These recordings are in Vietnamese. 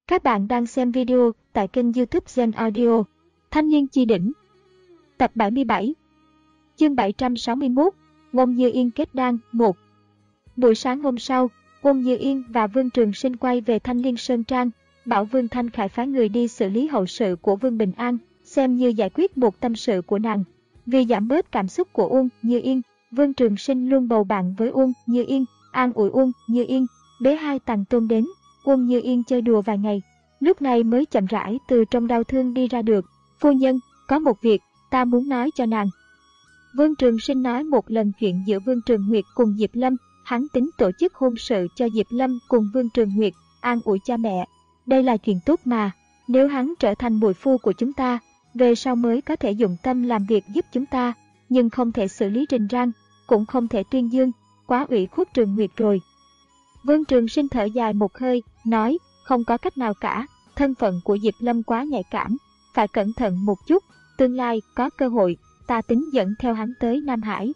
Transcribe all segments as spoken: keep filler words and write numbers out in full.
Các bạn đang xem video tại kênh YouTube Gen Audio. Thanh niên chi đỉnh. Tập bảy mươi bảy. Chương bảy trăm sáu mươi mốt. Ngôn Như Yên kết đan một. Buổi sáng hôm sau, Ngôn Như Yên và Vương Trường Sinh quay về Thanh Liên Sơn Trang, bảo Vương Thanh Khải phái người đi xử lý hậu sự của Vương Bình An, xem như giải quyết một tâm sự của nàng. Vì giảm bớt cảm xúc của Uông Như Yên, Vương Trường Sinh luôn bầu bạn với Uông Như Yên, an ủi Uông Như Yên, bế hai tàng tôn đến. Uông Như Yên chơi đùa vài ngày, lúc này mới chậm rãi từ trong đau thương đi ra được. Phu nhân, có một việc, ta muốn nói cho nàng. Vương Trường Sinh nói một lần chuyện giữa Vương Trường Nguyệt cùng Diệp Lâm, hắn tính tổ chức hôn sự cho Diệp Lâm cùng Vương Trường Nguyệt, an ủi cha mẹ. Đây là chuyện tốt mà, nếu hắn trở thành muội phu của chúng ta, về sau mới có thể dụng tâm làm việc giúp chúng ta, nhưng không thể xử lý rình rang, cũng không thể tuyên dương, quá ủy khuất Trường Nguyệt rồi. Vương Trường Sinh thở dài một hơi, nói, không có cách nào cả, thân phận của Diệp Lâm quá nhạy cảm, phải cẩn thận một chút, tương lai có cơ hội, ta tính dẫn theo hắn tới Nam Hải.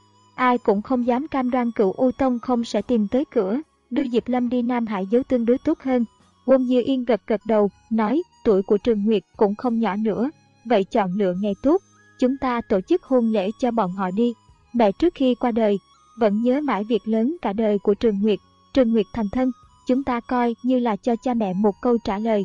Ai cũng không dám cam đoan Cửu U Tông không sẽ tìm tới cửa, đưa Diệp Lâm đi Nam Hải giấu tương đối tốt hơn. Uông Như Yên gật gật đầu, nói, tuổi của Trường Nguyệt cũng không nhỏ nữa, vậy chọn lựa ngày tốt, chúng ta tổ chức hôn lễ cho bọn họ đi. Mẹ trước khi qua đời, vẫn nhớ mãi việc lớn cả đời của Trường Nguyệt. Trường Nguyệt thành thân, chúng ta coi như là cho cha mẹ một câu trả lời.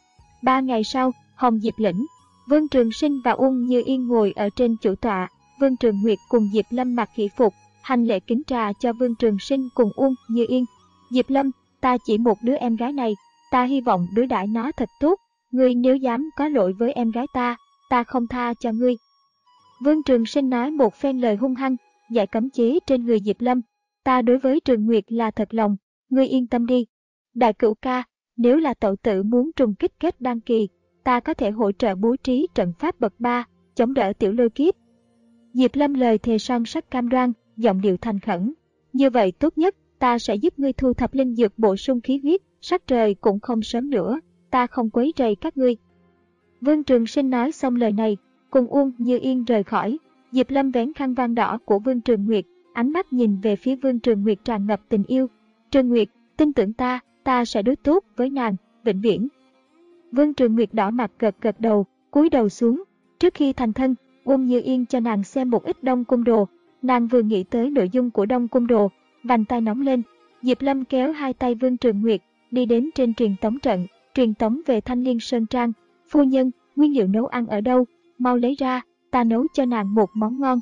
Ba ngày sau, Hồng Diệp Lĩnh, Vương Trường Sinh và Uông Như Yên ngồi ở trên chủ tọa. Vương Trường Nguyệt cùng Diệp Lâm mặc hỷ phục, hành lễ kính trà cho Vương Trường Sinh cùng Uông Như Yên. Diệp Lâm, ta chỉ một đứa em gái này, ta hy vọng đối đãi nó thật tốt. Ngươi nếu dám có lỗi với em gái ta, ta không tha cho ngươi. Vương Trường Sinh nói một phen lời hung hăng, giải cấm chế trên người Diệp Lâm. Ta đối với Trường Nguyệt là thật lòng, ngươi yên tâm đi. Đại cửu ca, nếu là tẩu tử muốn trùng kích kết đan kỳ, ta có thể hỗ trợ bố trí trận pháp bậc ba, chống đỡ tiểu lôi kiếp. Diệp Lâm lời thề son sắt cam đoan, giọng điệu thành khẩn. Như vậy tốt nhất, ta sẽ giúp ngươi thu thập linh dược bổ sung khí huyết, sắc trời cũng không sớm nữa, ta không quấy rầy các ngươi. Vương Trường Sinh nói xong lời này, cùng Uông Như Yên rời khỏi. Diệp Lâm vén khăn voan đỏ của Vương Trường Nguyệt, ánh mắt nhìn về phía Vương Trường Nguyệt tràn ngập tình yêu. Trường Nguyệt, tin tưởng ta, ta sẽ đối tốt với nàng, vĩnh viễn. Vương Trường Nguyệt đỏ mặt gật gật đầu, cúi đầu xuống. Trước khi thành thân, Uông Như Yên cho nàng xem một ít Đông Cung Đồ. Nàng vừa nghĩ tới nội dung của Đông Cung Đồ, vành tay nóng lên. Diệp Lâm kéo hai tay Vương Trường Nguyệt, đi đến trên truyền tống trận, truyền tống về Thanh Liên Sơn Trang. Phu nhân, nguyên liệu nấu ăn ở đâu? Mau lấy ra, ta nấu cho nàng một món ngon.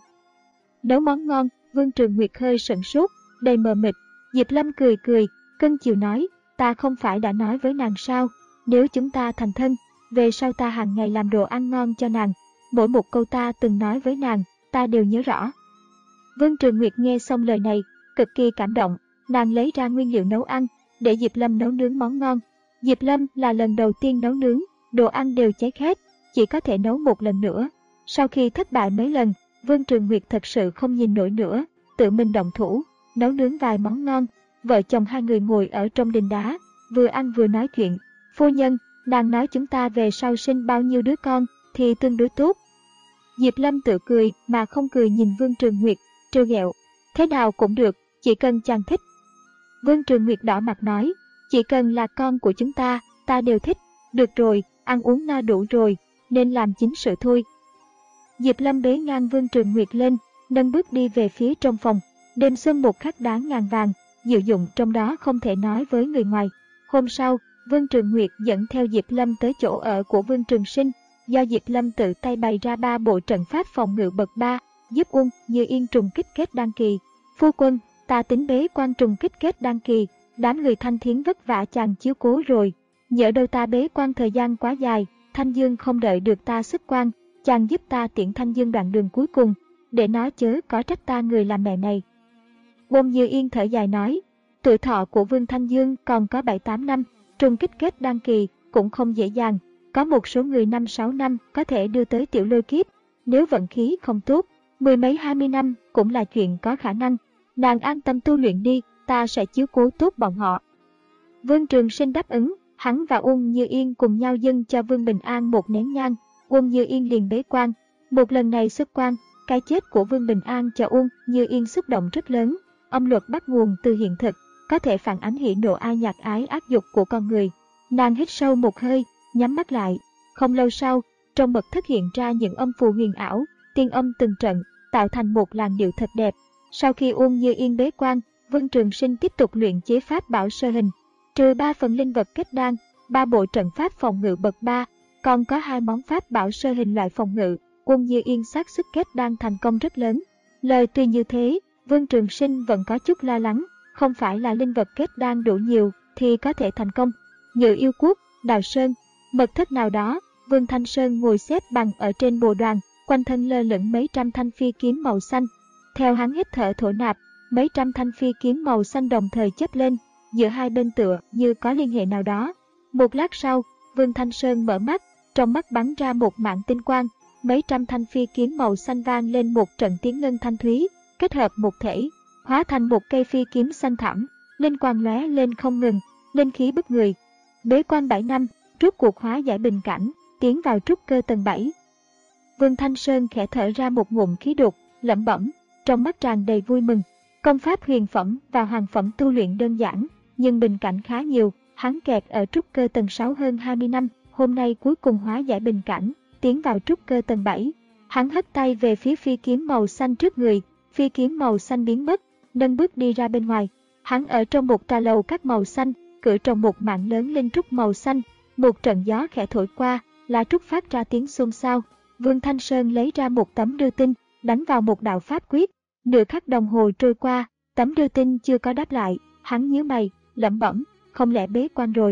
Nấu món ngon, Vương Trường Nguyệt hơi sửng sốt, đầy mờ mịt. Diệp Lâm cười cười, cưng chiều nói, ta không phải đã nói với nàng sao, nếu chúng ta thành thân, về sau ta hàng ngày làm đồ ăn ngon cho nàng. Mỗi một câu ta từng nói với nàng, ta đều nhớ rõ. Vương Trường Nguyệt nghe xong lời này, cực kỳ cảm động, nàng lấy ra nguyên liệu nấu ăn, để Diệp Lâm nấu nướng món ngon. Diệp Lâm là lần đầu tiên nấu nướng, đồ ăn đều cháy khét, chỉ có thể nấu một lần nữa. Sau khi thất bại mấy lần, Vương Trường Nguyệt thật sự không nhìn nổi nữa, tự mình động thủ, nấu nướng vài món ngon. Vợ chồng hai người ngồi ở trong đình đá, vừa ăn vừa nói chuyện. Phu nhân, nàng nói chúng ta về sau sinh bao nhiêu đứa con, thì tương đối tốt. Diệp Lâm tự cười mà không cười nhìn Vương Trường Nguyệt, trêu ghẹo. Thế nào cũng được, chỉ cần chàng thích. Vương Trường Nguyệt đỏ mặt nói, chỉ cần là con của chúng ta, ta đều thích. Được rồi, ăn uống no đủ rồi, nên làm chính sự thôi. Diệp Lâm bế ngang Vương Trường Nguyệt lên, nâng bước đi về phía trong phòng. Đêm xuân một khắc đáng ngàn vàng, diệu dụng trong đó không thể nói với người ngoài. Hôm sau, Vương Trường Nguyệt dẫn theo Diệp Lâm tới chỗ ở của Vương Trường Sinh, do Diệp Lâm tự tay bày ra ba bộ trận pháp phòng ngự bậc ba, giúp Uông Như Yên trùng kích kết đan kỳ. Phu quân, ta tính bế quan trùng kích kết đan kỳ, đám người Thanh Thiến vất vả chàng chiếu cố rồi. Nhỡ đâu ta bế quan thời gian quá dài, Thanh Dương không đợi được ta xuất quan, chàng giúp ta tiễn Thanh Dương đoạn đường cuối cùng, để nó chớ có trách ta người làm mẹ này. Uông Như Yên thở dài nói, tuổi thọ của Vương Thanh Dương còn có bảy tám năm, trùng kích kết đan kỳ cũng không dễ dàng, có một số người năm sáu năm có thể đưa tới tiểu lôi kiếp, nếu vận khí không tốt, mười mấy hai mươi năm cũng là chuyện có khả năng. Nàng an tâm tu luyện đi, ta sẽ chiếu cố tốt bọn họ. Vương Trường Sinh đáp ứng, hắn và Uông Như Yên cùng nhau dâng cho Vương Bình An một nén nhang. Uông Như Yên liền bế quan. Một lần này xuất quan, cái chết của Vương Bình An cho Uông Như Yên xúc động rất lớn. Âm luật bắt nguồn từ hiện thực, có thể phản ánh hỉ nộ ai nhạc ái ác dục của con người. Nàng hít sâu một hơi, nhắm mắt lại. Không lâu sau, trong mật thất hiện ra những âm phù huyền ảo, tiên âm từng trận, tạo thành một làn điệu thật đẹp. Sau khi Uông Như Yên bế quan, Vương Trường Sinh tiếp tục luyện chế pháp bảo sơ hình. Trừ ba phần linh vật kết đan, ba bộ trận pháp phòng ngự bậc ba, còn có hai món pháp bảo sơ hình loại phòng ngự, Uông Như Yên xác suất kết đan thành công rất lớn. Lời tuy như thế, Vương Trường Sinh vẫn có chút lo lắng, không phải là linh vật kết đan đủ nhiều thì có thể thành công. Như Yêu Quốc, Đào Sơn, mật thất nào đó, Vương Thanh Sơn ngồi xếp bằng ở trên bồ đoàn, quanh thân lơ lửng mấy trăm thanh phi kiếm màu xanh. Theo hắn hít thở thổ nạp, mấy trăm thanh phi kiếm màu xanh đồng thời chớp lên, giữa hai bên tựa như có liên hệ nào đó. Một lát sau, Vương Thanh Sơn mở mắt, trong mắt bắn ra một mảng tinh quang, mấy trăm thanh phi kiếm màu xanh vang lên một trận tiếng ngân thanh thúy, kết hợp một thể, hóa thành một cây phi kiếm xanh thẳm, linh quang lóe lên không ngừng, linh khí bức người. Bế quan bảy năm, rút cuộc hóa giải bình cảnh, tiến vào trúc cơ tầng bảy. Vương Thanh Sơn khẽ thở ra một ngụm khí đục, lẩm bẩm, trong mắt tràn đầy vui mừng. Công pháp huyền phẩm và hoàng phẩm tu luyện đơn giản, nhưng bình cảnh khá nhiều, hắn kẹt ở trúc cơ tầng sáu hơn hai mươi năm, hôm nay cuối cùng hóa giải bình cảnh, tiến vào trúc cơ tầng bảy. Hắn hất tay về phía phi kiếm màu xanh trước người, phi kiếm màu xanh biến mất, nâng bước đi ra bên ngoài. Hắn ở trong một trà lầu các màu xanh, cửa trong một mảng lớn linh trúc màu xanh, một trận gió khẽ thổi qua, lá trúc phát ra tiếng xôn xao. Vương Thanh Sơn lấy ra một tấm đưa tin, đánh vào một đạo pháp quyết. Nửa khắc đồng hồ trôi qua, tấm đưa tin chưa có đáp lại, hắn nhíu mày, lẩm bẩm, không lẽ bế quan rồi.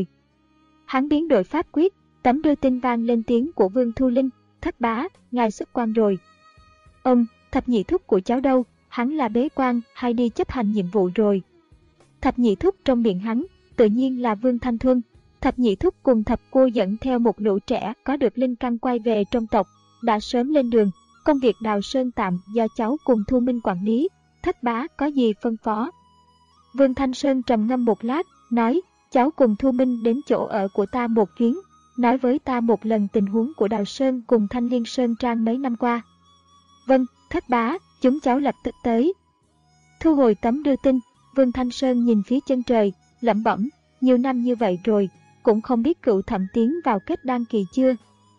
Hắn biến đổi pháp quyết, tấm đưa tin vang lên tiếng của Vương Thu Linh, thất bá, ngài xuất quan rồi. Ông, thập nhị thúc của cháu đâu, hắn là bế quan hay đi chấp hành nhiệm vụ rồi. Thập nhị thúc trong miệng hắn, tự nhiên là Vương Thanh Thuân. Thập nhị thúc cùng thập cô dẫn theo một lũ trẻ có được linh căn quay về trong tộc, đã sớm lên đường. Công việc đào sơn tạm do cháu cùng Thu Minh quản lý, thất bá có gì phân phó. Vương Thanh Sơn trầm ngâm một lát, nói, cháu cùng Thu Minh đến chỗ ở của ta một chuyến, nói với ta một lần tình huống của Đào Sơn cùng Thanh Liên Sơn Trang mấy năm qua. Vâng, thất bá, chúng cháu lập tức tới. Thu hồi tấm đưa tin, Vương Thanh Sơn nhìn phía chân trời, lẩm bẩm, nhiều năm như vậy rồi, cũng không biết cựu thẩm tiến vào kết đan kỳ chưa.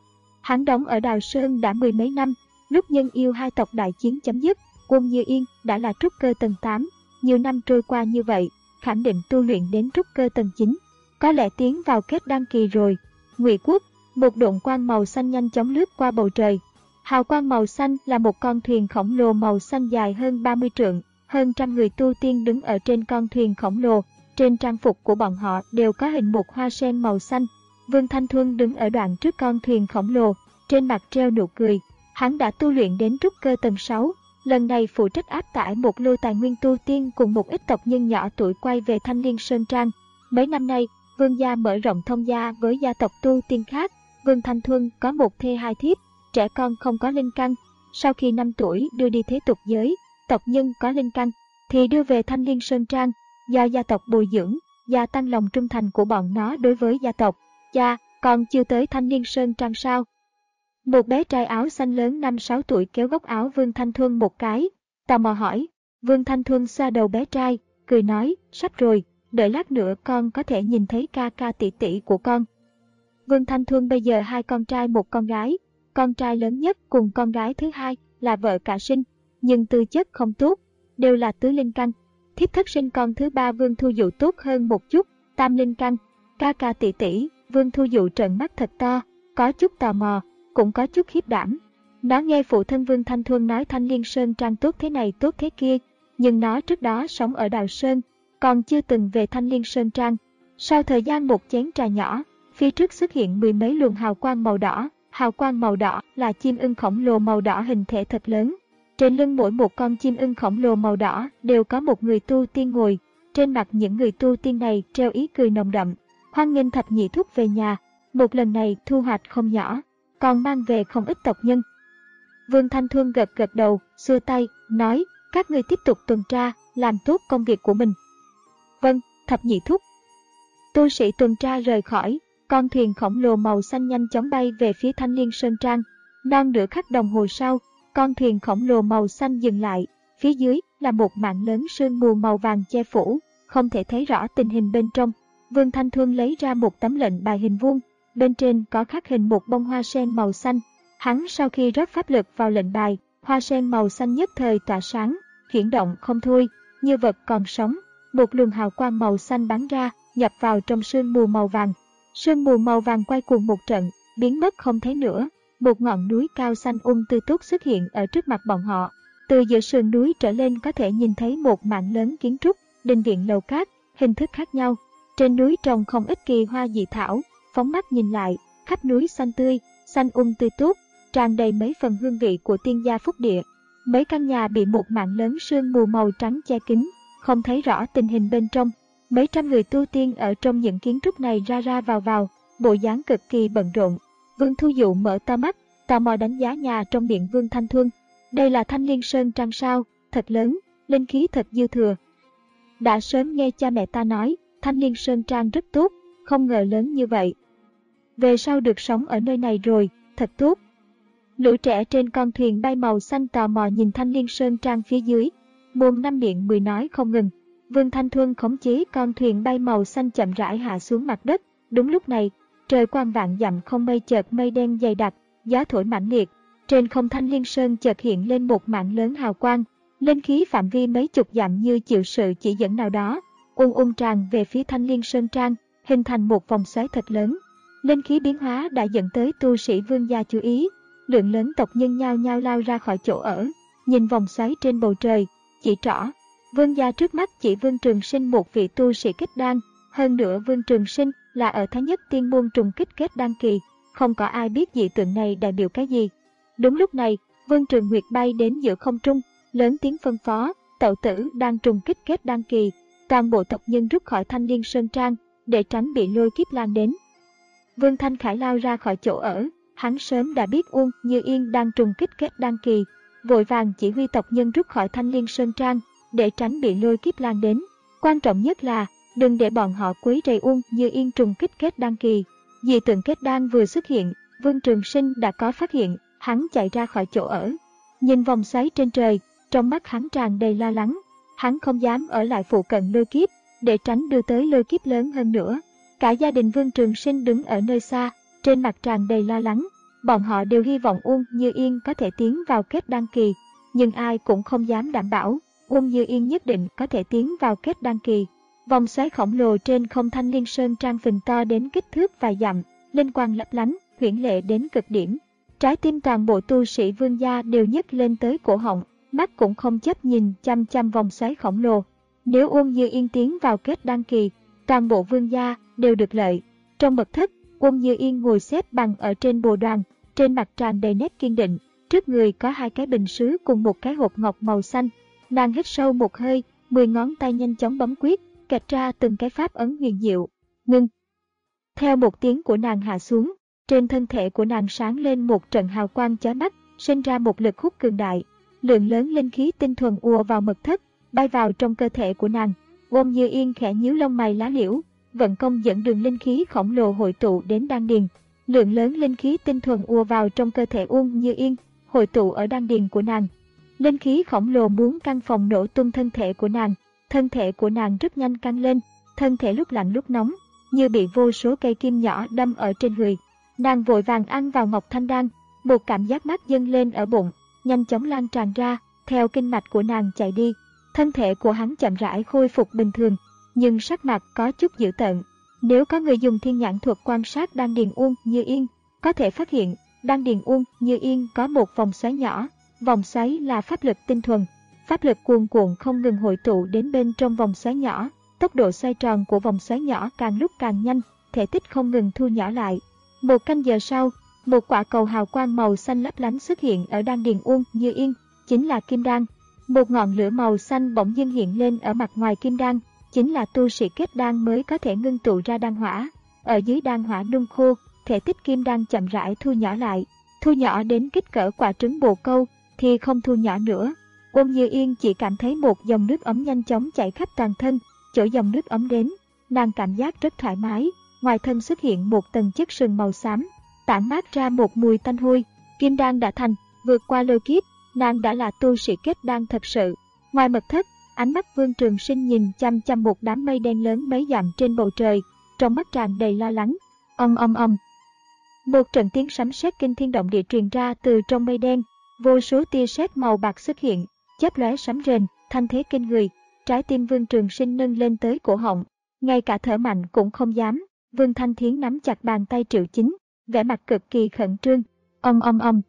Hắn đóng ở Đào Sơn đã mười mấy năm. Lúc nhân yêu hai tộc đại chiến chấm dứt, Uông Như Yên đã là trúc cơ tầng tám, nhiều năm trôi qua như vậy, khẳng định tu luyện đến trúc cơ tầng chín, có lẽ tiến vào kết đan kỳ rồi. Ngụy Quốc, một độn quang màu xanh nhanh chóng lướt qua bầu trời. Hào quang màu xanh là một con thuyền khổng lồ màu xanh dài hơn ba mươi trượng, hơn trăm người tu tiên đứng ở trên con thuyền khổng lồ, trên trang phục của bọn họ đều có hình một hoa sen màu xanh. Vương Thanh Thuân đứng ở đoạn trước con thuyền khổng lồ, trên mặt treo nụ cười. Hắn đã tu luyện đến trúc cơ tầng sáu, lần này phụ trách áp tải một lô tài nguyên tu tiên cùng một ít tộc nhân nhỏ tuổi quay về Thanh Liên Sơn Trang. Mấy năm nay, Vương gia mở rộng thông gia với gia tộc tu tiên khác. Vương Thanh Thuân có một thê hai thiếp, trẻ con không có linh căn. Sau khi năm tuổi đưa đi thế tục giới, tộc nhân có linh căn thì đưa về Thanh Liên Sơn Trang, do gia tộc bồi dưỡng, gia tăng lòng trung thành của bọn nó đối với gia tộc. Cha, còn chưa tới Thanh Liên Sơn Trang sao? Một bé trai áo xanh lớn năm sáu tuổi kéo góc áo Vương Thanh Thuân một cái, tò mò hỏi. Vương Thanh Thuân xoa đầu bé trai, cười nói, sắp rồi, đợi lát nữa con có thể nhìn thấy ca ca tỷ tỷ của con. Vương Thanh Thuân bây giờ hai con trai một con gái, con trai lớn nhất cùng con gái thứ hai là vợ cả sinh, nhưng tư chất không tốt, đều là tứ linh căn. Thiếp thất sinh con thứ ba Vương Thu Dụ tốt hơn một chút, tam linh căn. Ca ca tỷ tỷ, Vương Thu Dụ trợn mắt thật to, có chút tò mò, cũng có chút khiếp đảm. Nó nghe phụ thân Vương Thanh Thuân nói Thanh Liên Sơn Trang tốt thế này tốt thế kia, nhưng nó trước đó sống ở Đào Sơn, còn chưa từng về Thanh Liên Sơn Trang. Sau thời gian một chén trà nhỏ, phía trước xuất hiện mười mấy luồng hào quang màu đỏ. Hào quang màu đỏ là chim ưng khổng lồ màu đỏ hình thể thật lớn. Trên lưng mỗi một con chim ưng khổng lồ màu đỏ đều có một người tu tiên ngồi. Trên mặt những người tu tiên này treo ý cười nồng đậm. Hoan nghênh thập nhị thúc về nhà, một lần này thu hoạch không nhỏ, còn mang về không ít tộc nhân. Vương Thanh Thuân gật gật đầu, xua tay, nói, các người tiếp tục tuần tra, làm tốt công việc của mình. Vâng, thập nhị thúc. Tu sĩ tuần tra rời khỏi, con thuyền khổng lồ màu xanh nhanh chóng bay về phía Thanh Liên Sơn Trang. Non nửa khắc đồng hồ sau, con thuyền khổng lồ màu xanh dừng lại, phía dưới là một mảng lớn sương mù màu vàng che phủ, không thể thấy rõ tình hình bên trong. Vương Thanh Thuân lấy ra một tấm lệnh bài hình vuông, bên trên có khắc hình một bông hoa sen màu xanh. Hắn sau khi rót pháp lực vào lệnh bài, hoa sen màu xanh nhất thời tỏa sáng, chuyển động không thôi, như vật còn sống. Một luồng hào quang màu xanh bắn ra, nhập vào trong sương mù màu vàng. Sương mù màu vàng quay cuồng một trận, biến mất không thấy nữa. Một ngọn núi cao xanh um tươi tốt xuất hiện ở trước mặt bọn họ. Từ giữa sườn núi trở lên có thể nhìn thấy một mảng lớn kiến trúc, đình viện lầu cát, hình thức khác nhau. Trên núi trồng không ít kỳ hoa dị thảo, phóng mắt nhìn lại, khắp núi xanh tươi, xanh um tươi tốt, tràn đầy mấy phần hương vị của tiên gia phúc địa. Mấy căn nhà bị một mảng lớn sương mù màu trắng che kín, không thấy rõ tình hình bên trong. Mấy trăm người tu tiên ở trong những kiến trúc này ra ra vào vào, bộ dáng cực kỳ bận rộn. Vương Thu Dụ mở to mắt, tò mò đánh giá nhà trong điện Vương Thanh Thuân. Đây là Thanh Liên Sơn Trang sao, thật lớn, linh khí thật dư thừa. Đã sớm nghe cha mẹ ta nói, Thanh Liên Sơn Trang rất tốt, không ngờ lớn như vậy. Về sau được sống ở nơi này rồi, thật tốt. Lũ trẻ trên con thuyền bay màu xanh tò mò nhìn Thanh Liên Sơn Trang phía dưới. Mồm năm miệng mười nói không ngừng. Vương Thanh Thuân khống chế con thuyền bay màu xanh chậm rãi hạ xuống mặt đất. Đúng lúc này, trời quang vạn dặm không mây chợt mây đen dày đặc, gió thổi mãnh liệt. Trên không Thanh Liên Sơn chợt hiện lên một mảng lớn hào quang, linh khí phạm vi mấy chục dặm như chịu sự chỉ dẫn nào đó, ung ung tràn về phía Thanh Liên Sơn Trang, hình thành một vòng xoáy thật lớn. Linh khí biến hóa đã dẫn tới tu sĩ Vương gia chú ý, lượng lớn tộc nhân nhao nhao lao ra khỏi chỗ ở, nhìn vòng xoáy trên bầu trời, chỉ trỏ. Vương gia trước mắt chỉ Vương Trường Sinh một vị tu sĩ kết đan, hơn nữa Vương Trường Sinh là ở Thái Nhất Tiên môn trùng kích kết đan kỳ, không có ai biết dị tượng này đại biểu cái gì. Đúng lúc này, Vương Trường Nguyệt bay đến giữa không trung, lớn tiếng phân phó, tẩu tử đang trùng kích kết đan kỳ, toàn bộ tộc nhân rút khỏi Thanh Liên Sơn Trang, để tránh bị lôi kiếp lan đến. Vương Thanh Khải lao ra khỏi chỗ ở, hắn sớm đã biết Uông Như Yên đang trùng kích kết đan kỳ, vội vàng chỉ huy tộc nhân rút khỏi Thanh Liên Sơn Trang, để tránh bị lôi kiếp lan đến. Quan trọng nhất là, đừng để bọn họ quấy rầy Uông Như Yên trùng kích kết đan kỳ. Dị tượng kết đan vừa xuất hiện, Vương Trường Sinh đã có phát hiện, hắn chạy ra khỏi chỗ ở. Nhìn vòng xoáy trên trời, trong mắt hắn tràn đầy lo lắng. Hắn không dám ở lại phụ cận lôi kiếp, để tránh đưa tới lôi kiếp lớn hơn nữa. Cả gia đình Vương Trường Sinh đứng ở nơi xa, trên mặt tràn đầy lo lắng. Bọn họ đều hy vọng Uông Như Yên có thể tiến vào kết đan kỳ, nhưng ai cũng không dám đảm bảo Uông Như Yên nhất định có thể tiến vào kết đan kỳ. Vòng xoáy khổng lồ trên không Thanh Liên Sơn Trang phình to đến kích thước vài dặm, linh quang lấp lánh, huyễn lệ đến cực điểm. Trái tim toàn bộ tu sĩ Vương gia đều nhấc lên tới cổ họng, mắt cũng không chấp nhìn chăm chăm vòng xoáy khổng lồ. Nếu Uông Như Yên tiến vào kết đan kỳ, toàn bộ Vương gia đều được lợi. Trong mật thất, Uông Như Yên ngồi xếp bằng ở trên bồ đoàn, trên mặt tràn đầy nét kiên định, trước người có hai cái bình sứ cùng một cái hộp ngọc màu xanh. Nàng hít sâu một hơi, mười ngón tay nhanh chóng bấm quyết, kẹt ra từng cái pháp ấn huyền diệu. Ngưng. Theo một tiếng của nàng hạ xuống, trên thân thể của nàng sáng lên một trận hào quang chói mắt, sinh ra một lực hút cường đại. Lượng lớn linh khí tinh thuần ùa vào mật thất, bay vào trong cơ thể của nàng. Uông Như Yên khẽ nhíu lông mày lá liễu, vận công dẫn đường linh khí khổng lồ hội tụ đến đan điền. Lượng lớn linh khí tinh thuần ùa vào trong cơ thể Uông Như Yên, hội tụ ở đan điền của nàng. Linh khí khổng lồ muốn căn phòng nổ tung thân thể của nàng. Thân thể của nàng rất nhanh căng lên, thân thể lúc lạnh lúc nóng, như bị vô số cây kim nhỏ đâm ở trên người. Nàng vội vàng ăn vào ngọc thanh đan, một cảm giác mát dâng lên ở bụng, nhanh chóng lan tràn ra, theo kinh mạch của nàng chạy đi. Thân thể của hắn chậm rãi khôi phục bình thường, nhưng sắc mặt có chút dữ tợn. Nếu có người dùng thiên nhãn thuật quan sát đan điền Uông Như Yên, có thể phát hiện đan điền Uông Như Yên có một vòng xoáy nhỏ. Vòng xoáy là pháp lực tinh thuần, pháp lực cuồn cuộn không ngừng hội tụ đến bên trong vòng xoáy nhỏ. Tốc độ xoay tròn của vòng xoáy nhỏ càng lúc càng nhanh, thể tích không ngừng thu nhỏ lại. Một canh giờ sau, một quả cầu hào quang màu xanh lấp lánh xuất hiện ở đan điền Uông Như Yên, chính là kim đan. Một ngọn lửa màu xanh bỗng dưng hiện lên ở mặt ngoài kim đan, chính là tu sĩ kết đan mới có thể ngưng tụ ra đan hỏa. Ở dưới đan hỏa nung khô, thể tích kim đan chậm rãi thu nhỏ lại, thu nhỏ đến kích cỡ quả trứng bồ câu thì không thu nhỏ nữa. Uông Như Yên chỉ cảm thấy một dòng nước ấm nhanh chóng chảy khắp toàn thân. Chỗ dòng nước ấm đến, nàng cảm giác rất thoải mái. Ngoài thân xuất hiện một tầng chất sừng màu xám, tản mát ra một mùi tanh hôi. Kim đan đã thành, vượt qua lôi kiếp, nàng đã là tu sĩ kết đan thật sự. Ngoài mật thất, ánh mắt Vương Trường Sinh nhìn chăm chăm một đám mây đen lớn mấy dặm trên bầu trời, trong mắt tràn đầy lo lắng. Ong ong ong. Một trận tiếng sấm sét kinh thiên động địa truyền ra từ trong mây đen, vô số tia sét màu bạc xuất hiện, chớp lóe sấm rền, thanh thế kinh người. Trái tim Vương Trường Sinh nâng lên tới cổ họng, ngay cả thở mạnh cũng không dám. Vương Thanh Thiến nắm chặt bàn tay Triệu Chính, vẻ mặt cực kỳ khẩn trương. Ong ong ong.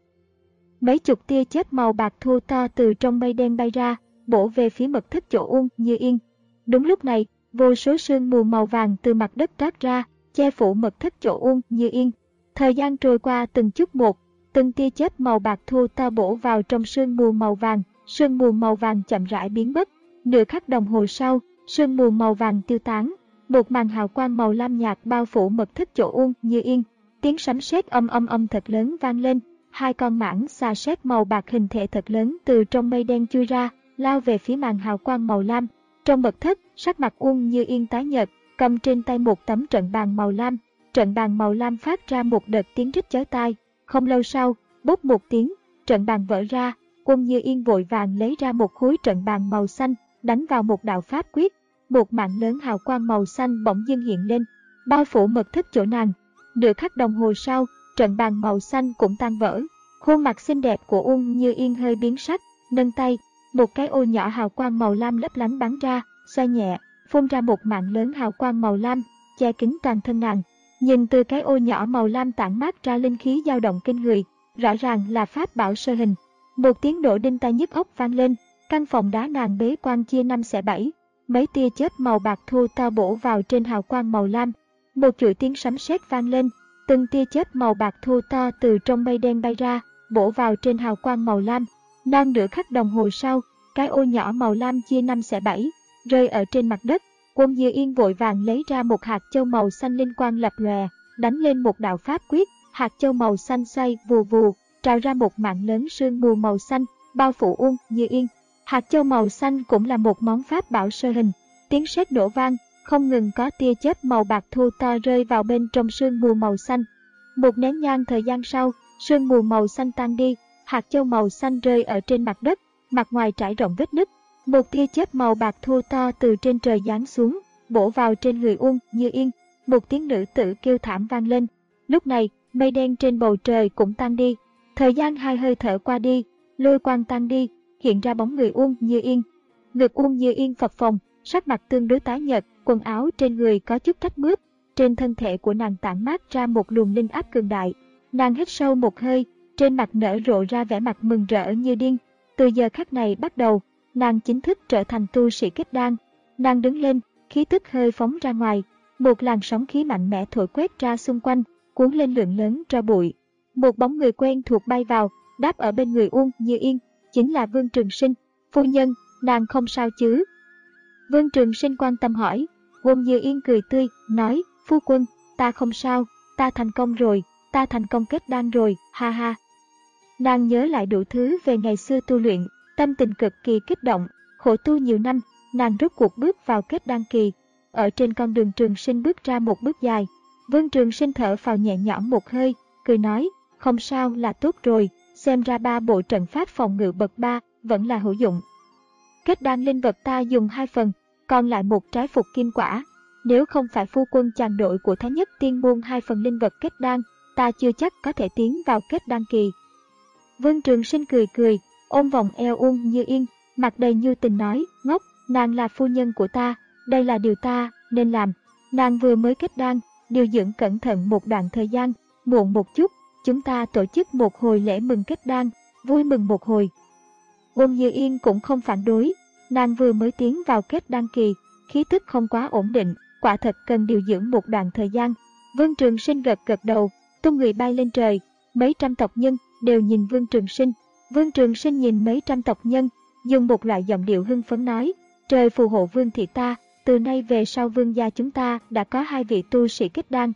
Mấy chục tia chớp màu bạc thô to từ trong mây đen bay ra, bổ về phía mật thất chỗ Uông Như Yên. Đúng lúc này, vô số sương mù màu vàng từ mặt đất trát ra, che phủ mật thất chỗ Uông Như Yên. Thời gian trôi qua từng chút một, từng tia chớp màu bạc thô to bổ vào trong sương mù màu vàng, sương mù màu vàng chậm rãi biến mất. Nửa khắc đồng hồ sau, sương mù màu vàng tiêu tán, một màn hào quang màu lam nhạt bao phủ mật thất chỗ Uông Như Yên. Tiếng sấm sét âm âm âm thật lớn vang lên, hai con mãng xà sét màu bạc hình thể thật lớn từ trong mây đen chui ra, lao về phía màn hào quang màu lam. Trong mật thất, sắc mặt Uông Như Yên tái nhợt, cầm trên tay một tấm trận bàn màu lam. Trận bàn màu lam phát ra một đợt tiếng rít chói tai. Không lâu sau, bốp một tiếng, trận bàn vỡ ra. Uông Như Yên vội vàng lấy ra một khối trận bàn màu xanh, đánh vào một đạo pháp quyết. Một mảng lớn hào quang màu xanh bỗng dưng hiện lên, bao phủ mật thất chỗ nàng. Nửa khắc đồng hồ sau, trận bàn màu xanh cũng tan vỡ. Khuôn mặt xinh đẹp của Uông Như Yên hơi biến sắc, nâng tay, một cái ô nhỏ hào quang màu lam lấp lánh bắn ra, xoay nhẹ, phun ra một mảng lớn hào quang màu lam, che kín toàn thân nàng. Nhìn từ cái ô nhỏ màu lam tản mát ra linh khí dao động kinh người, rõ ràng là pháp bảo sơ hình. Một tiếng nổ đinh tai nhức óc vang lên, căn phòng đá nàng bế quan chia năm xẻ bảy. Mấy tia chớp màu bạc thô to bổ vào trên hào quang màu lam. Một chuỗi tiếng sấm sét vang lên, từng tia chớp màu bạc thô to từ trong mây đen bay ra, bổ vào trên hào quang màu lam. Non nửa khắc đồng hồ sau, cái ô nhỏ màu lam chia năm xẻ bảy, rơi ở trên mặt đất. Uông Như Yên vội vàng lấy ra một hạt châu màu xanh linh quang lập lòe, đánh lên một đạo pháp quyết, hạt châu màu xanh xoay vù vù, trào ra một mảng lớn sương mù màu xanh, bao phủ Uông Như Yên. Hạt châu màu xanh cũng là một món pháp bảo sơ hình. Tiếng sét nổ vang, không ngừng có tia chớp màu bạc thô to rơi vào bên trong sương mù màu xanh. Một nén nhang thời gian sau, sương mù màu xanh tan đi, hạt châu màu xanh rơi ở trên mặt đất, mặt ngoài trải rộng vết nứt. Một tia chớp màu bạc thô to từ trên trời giáng xuống, bổ vào trên người Uông Như Yên. Một tiếng nữ tử kêu thảm vang lên. Lúc này, mây đen trên bầu trời cũng tan đi. Thời gian hai hơi thở qua đi, lôi quang tan đi, hiện ra bóng người Uông Như Yên. Ngực Uông Như Yên phập phồng, sắc mặt tương đối tái nhợt, quần áo trên người có chút rách mướp. Trên thân thể của nàng tản mát ra một luồng linh áp cường đại. Nàng hít sâu một hơi, trên mặt nở rộ ra vẻ mặt mừng rỡ như điên. Từ giờ khắc này bắt đầu, nàng chính thức trở thành tu sĩ kết đan. Nàng đứng lên, khí tức hơi phóng ra ngoài, một làn sóng khí mạnh mẽ thổi quét ra xung quanh, cuốn lên lượng lớn tro bụi. Một bóng người quen thuộc bay vào, đáp ở bên người Uông Như Yên, chính là Vương Trường Sinh. Phu nhân, nàng không sao chứ? Vương Trường Sinh quan tâm hỏi. Uông Như Yên cười tươi, nói, phu quân, ta không sao, ta thành công rồi, ta thành công kết đan rồi, ha ha. Nàng nhớ lại đủ thứ về ngày xưa tu luyện, tâm tình cực kỳ kích động, khổ tu nhiều năm, nàng rốt cuộc bước vào kết đan kỳ. Ở trên con đường Trường Sinh bước ra một bước dài. Vương Trường Sinh thở phào nhẹ nhõm một hơi, cười nói, không sao là tốt rồi, xem ra ba bộ trận pháp phòng ngự bậc ba vẫn là hữu dụng. Kết đan linh vật ta dùng hai phần, còn lại một trái phục kim quả. Nếu không phải phu quân chàng đội của Thái Nhất Tiên Môn hai phần linh vật kết đan, ta chưa chắc có thể tiến vào kết đan kỳ. Vương Trường Sinh cười cười, ôm vòng eo Uông Như Yên, mặt đầy nhu tình nói, ngốc, nàng là phu nhân của ta, đây là điều ta nên làm. Nàng vừa mới kết đan, điều dưỡng cẩn thận một đoạn thời gian, muộn một chút, chúng ta tổ chức một hồi lễ mừng kết đan, vui mừng một hồi. Uông Như Yên cũng không phản đối, nàng vừa mới tiến vào kết đan kỳ, khí tức không quá ổn định, quả thật cần điều dưỡng một đoạn thời gian. Vương Trường Sinh gật gật đầu, tung người bay lên trời, mấy trăm tộc nhân đều nhìn Vương Trường Sinh. Vương Trường Sinh nhìn mấy trăm tộc nhân, dùng một loại giọng điệu hưng phấn nói, trời phù hộ Vương thị ta, từ nay về sau Vương gia chúng ta đã có hai vị tu sĩ kết đan.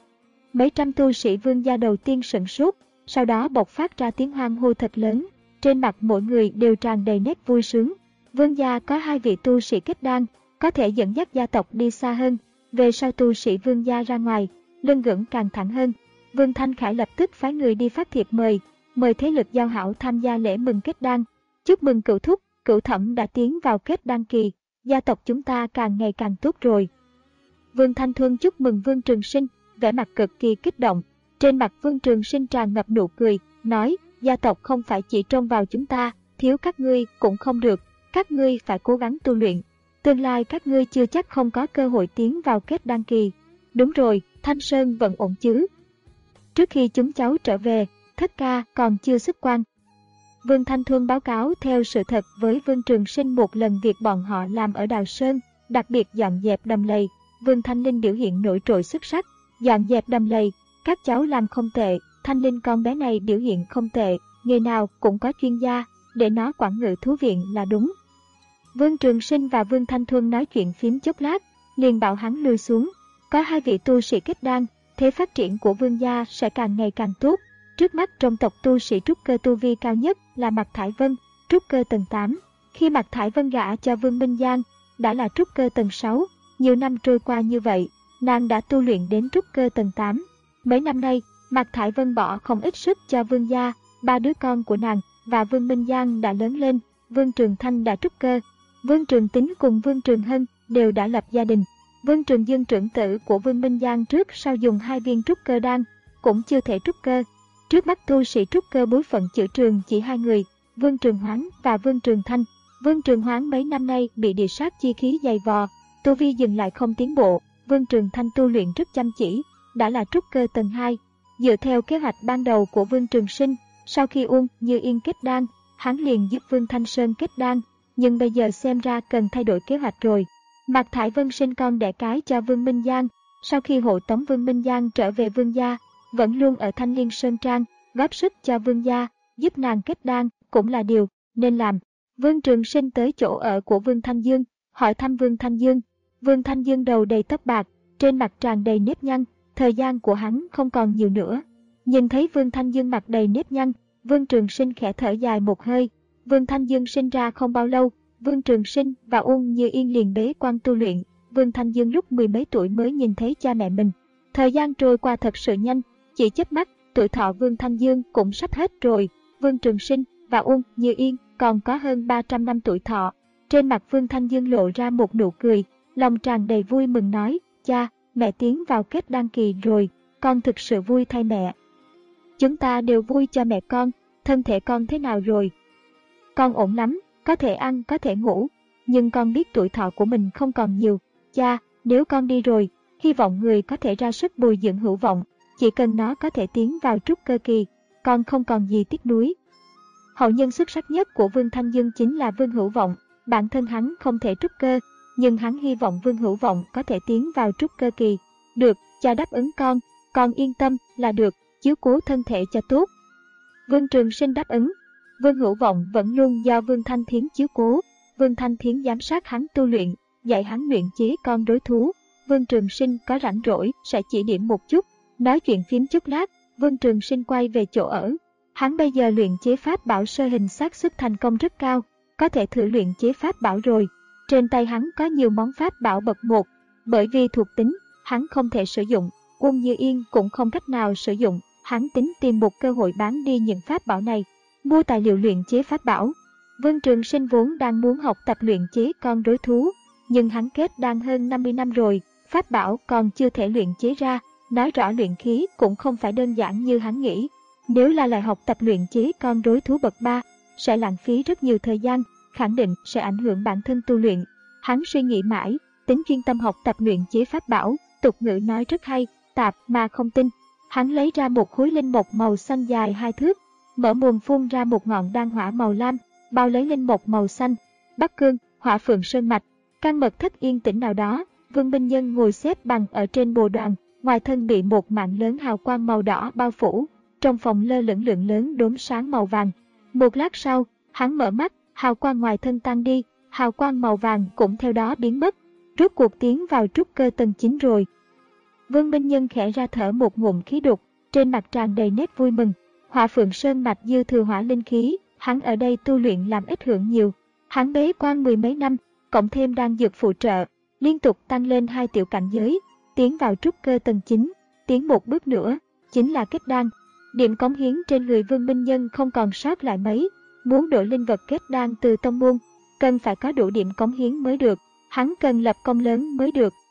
Mấy trăm tu sĩ Vương gia đầu tiên sửng sốt, sau đó bộc phát ra tiếng hoan hô thật lớn, trên mặt mỗi người đều tràn đầy nét vui sướng. Vương gia có hai vị tu sĩ kết đan, có thể dẫn dắt gia tộc đi xa hơn, về sau tu sĩ Vương gia ra ngoài, lưng gững càng thẳng hơn. Vương Thanh Khải lập tức phái người đi phát thiệp mời, mời thế lực giao hảo tham gia lễ mừng kết đan. Chúc mừng cửu thúc, cửu thẩm đã tiến vào kết đan kỳ, gia tộc chúng ta càng ngày càng tốt rồi. Vương Thanh Thuân chúc mừng Vương Trường Sinh, vẻ mặt cực kỳ kích động. Trên mặt Vương Trường Sinh tràn ngập nụ cười, nói, gia tộc không phải chỉ trông vào chúng ta, thiếu các ngươi cũng không được, các ngươi phải cố gắng tu luyện. Tương lai các ngươi chưa chắc không có cơ hội tiến vào kết đan kỳ. Đúng rồi, Thanh Sơn vẫn ổn chứ? Trước khi chúng cháu trở về, thất ca còn chưa xuất quan. Vương Thanh Thuân báo cáo theo sự thật với Vương Trường Sinh một lần việc bọn họ làm ở Đào Sơn, đặc biệt dọn dẹp đầm lầy. Vương Thanh Linh biểu hiện nổi trội xuất sắc, dọn dẹp đầm lầy, các cháu làm không tệ, Thanh Linh con bé này biểu hiện không tệ, nghề nào cũng có chuyên gia, để nó quản ngự thú viện là đúng. Vương Trường Sinh và Vương Thanh Thuân nói chuyện phím chốc lát, liền bảo hắn lui xuống. Có hai vị tu sĩ kết đan, thế phát triển của Vương gia sẽ càng ngày càng tốt. Trước mắt trong tộc tu sĩ trúc cơ tu vi cao nhất là Mạc Thải Vân, trúc cơ tầng tám. Khi Mạc Thải Vân gả cho Vương Minh Giang, đã là trúc cơ tầng sáu. Nhiều năm trôi qua như vậy, nàng đã tu luyện đến trúc cơ tầng tám. Mấy năm nay, Mạc Thải Vân bỏ không ít sức cho Vương gia, ba đứa con của nàng và Vương Minh Giang đã lớn lên. Vương Trường Thanh đã trúc cơ, Vương Trường Tính cùng Vương Trường Hân đều đã lập gia đình. Vương Trường Dương trưởng tử của Vương Minh Giang trước sau dùng hai viên trúc cơ đan, cũng chưa thể trúc cơ. Trước mắt tu sĩ trúc cơ bối phận chữ Trường chỉ hai người, Vương Trường Hoáng và Vương Trường Thanh. Vương Trường Hoáng mấy năm nay bị địa sát chi khí dày vò, tu vi dừng lại không tiến bộ. Vương Trường Thanh tu luyện rất chăm chỉ, đã là trúc cơ tầng hai. Dựa theo kế hoạch ban đầu của Vương Trường Sinh, sau khi Uông Như Yên kết đan, hắn liền giúp Vương Thanh Sơn kết đan, nhưng bây giờ xem ra cần thay đổi kế hoạch rồi. Mạc Thải Vân sinh con đẻ cái cho Vương Minh Giang, sau khi hộ tống Vương Minh Giang trở về Vương gia, vẫn luôn ở Thanh Liên Sơn Trang, góp sức cho Vương gia, giúp nàng kết đan cũng là điều nên làm. Vương Trường Sinh tới chỗ ở của Vương Thanh Dương, hỏi thăm Vương Thanh Dương. Vương Thanh Dương đầu đầy tóc bạc, trên mặt tràn đầy nếp nhăn, thời gian của hắn không còn nhiều nữa. Nhìn thấy Vương Thanh Dương mặt đầy nếp nhăn, Vương Trường Sinh khẽ thở dài một hơi. Vương Thanh Dương sinh ra không bao lâu, Vương Trường Sinh và Uông Như Yên liền bế quan tu luyện. Vương Thanh Dương lúc mười mấy tuổi mới nhìn thấy cha mẹ mình. Thời gian trôi qua thật sự nhanh, chỉ chớp mắt, tuổi thọ Vương Thanh Dương cũng sắp hết rồi. Vương Trường Sinh và Uông Như Yên còn có hơn ba trăm năm tuổi thọ. Trên mặt Vương Thanh Dương lộ ra một nụ cười, lòng tràn đầy vui mừng nói, cha, mẹ tiến vào kết đan kỳ rồi, con thực sự vui thay mẹ. Chúng ta đều vui cho mẹ con, thân thể con thế nào rồi? Con ổn lắm, có thể ăn, có thể ngủ, nhưng con biết tuổi thọ của mình không còn nhiều. Cha, nếu con đi rồi, hy vọng người có thể ra sức bồi dưỡng Hữu Vọng, chỉ cần nó có thể tiến vào trúc cơ kỳ, con không còn gì tiếc nuối. Hậu nhân xuất sắc nhất của Vương Thanh Dương chính là Vương Hữu Vọng, bản thân hắn không thể trúc cơ, nhưng hắn hy vọng Vương Hữu Vọng có thể tiến vào trúc cơ kỳ. Được, cha đáp ứng con, con yên tâm là được, chiếu cố thân thể cho tốt. Vương Trường Sinh đáp ứng. Vương Hữu Vọng vẫn luôn do Vương Thanh Thiến chiếu cố. Vương Thanh Thiến giám sát hắn tu luyện, dạy hắn luyện chế con rối thú. Vương Trường Sinh có rảnh rỗi sẽ chỉ điểm một chút. Nói chuyện phím chút lát, Vương Trường Sinh quay về chỗ ở. Hắn bây giờ luyện chế pháp bảo sơ hình xác suất thành công rất cao, có thể thử luyện chế pháp bảo rồi. Trên tay hắn có nhiều món pháp bảo bậc một, bởi vì thuộc tính, hắn không thể sử dụng. Uông Như Yên cũng không cách nào sử dụng. Hắn tính tìm một cơ hội bán đi những pháp bảo này, mua tài liệu luyện chế pháp bảo. Vương Trường Sinh vốn đang muốn học tập luyện chế con rối thú, nhưng hắn kết đan hơn năm mươi năm rồi, pháp bảo còn chưa thể luyện chế ra, nói rõ luyện khí cũng không phải đơn giản như hắn nghĩ. Nếu là lại học tập luyện chế con rối thú bậc ba, sẽ lãng phí rất nhiều thời gian, khẳng định sẽ ảnh hưởng bản thân tu luyện. Hắn suy nghĩ mãi, tính chuyên tâm học tập luyện chế pháp bảo. Tục ngữ nói rất hay, tạp mà không tin. Hắn lấy ra một khối linh mộc màu xanh dài hai thước, mở mồm phun ra một ngọn đan hỏa màu lam, bao lấy linh mộc màu xanh. Bắc Cương, Hỏa Phượng Sơn Mạch, căn mật thất yên tĩnh nào đó, Vương Minh Nhân ngồi xếp bằng ở trên bồ đoàn, ngoài thân bị một mảng lớn hào quang màu đỏ bao phủ, trong phòng lơ lửng lượng lớn đốm sáng màu vàng. Một lát sau, hắn mở mắt, hào quang ngoài thân tan đi, hào quang màu vàng cũng theo đó biến mất. Rốt cuộc tiến vào trúc cơ tầng chín rồi. Vương Minh Nhân khẽ ra thở một ngụm khí đục, trên mặt tràn đầy nét vui mừng. Hỏa Phượng Sơn Mạch dư thừa hỏa linh khí, hắn ở đây tu luyện làm ít hưởng nhiều. Hắn bế quan mười mấy năm, cộng thêm đang dược phụ trợ, liên tục tăng lên hai tiểu cảnh giới, tiến vào trúc cơ tầng chín, tiến một bước nữa, chính là kết đan. Điểm cống hiến trên người Vương Minh Nhân không còn sót lại mấy, muốn đổi linh vật kết đan từ tông môn, cần phải có đủ điểm cống hiến mới được, hắn cần lập công lớn mới được,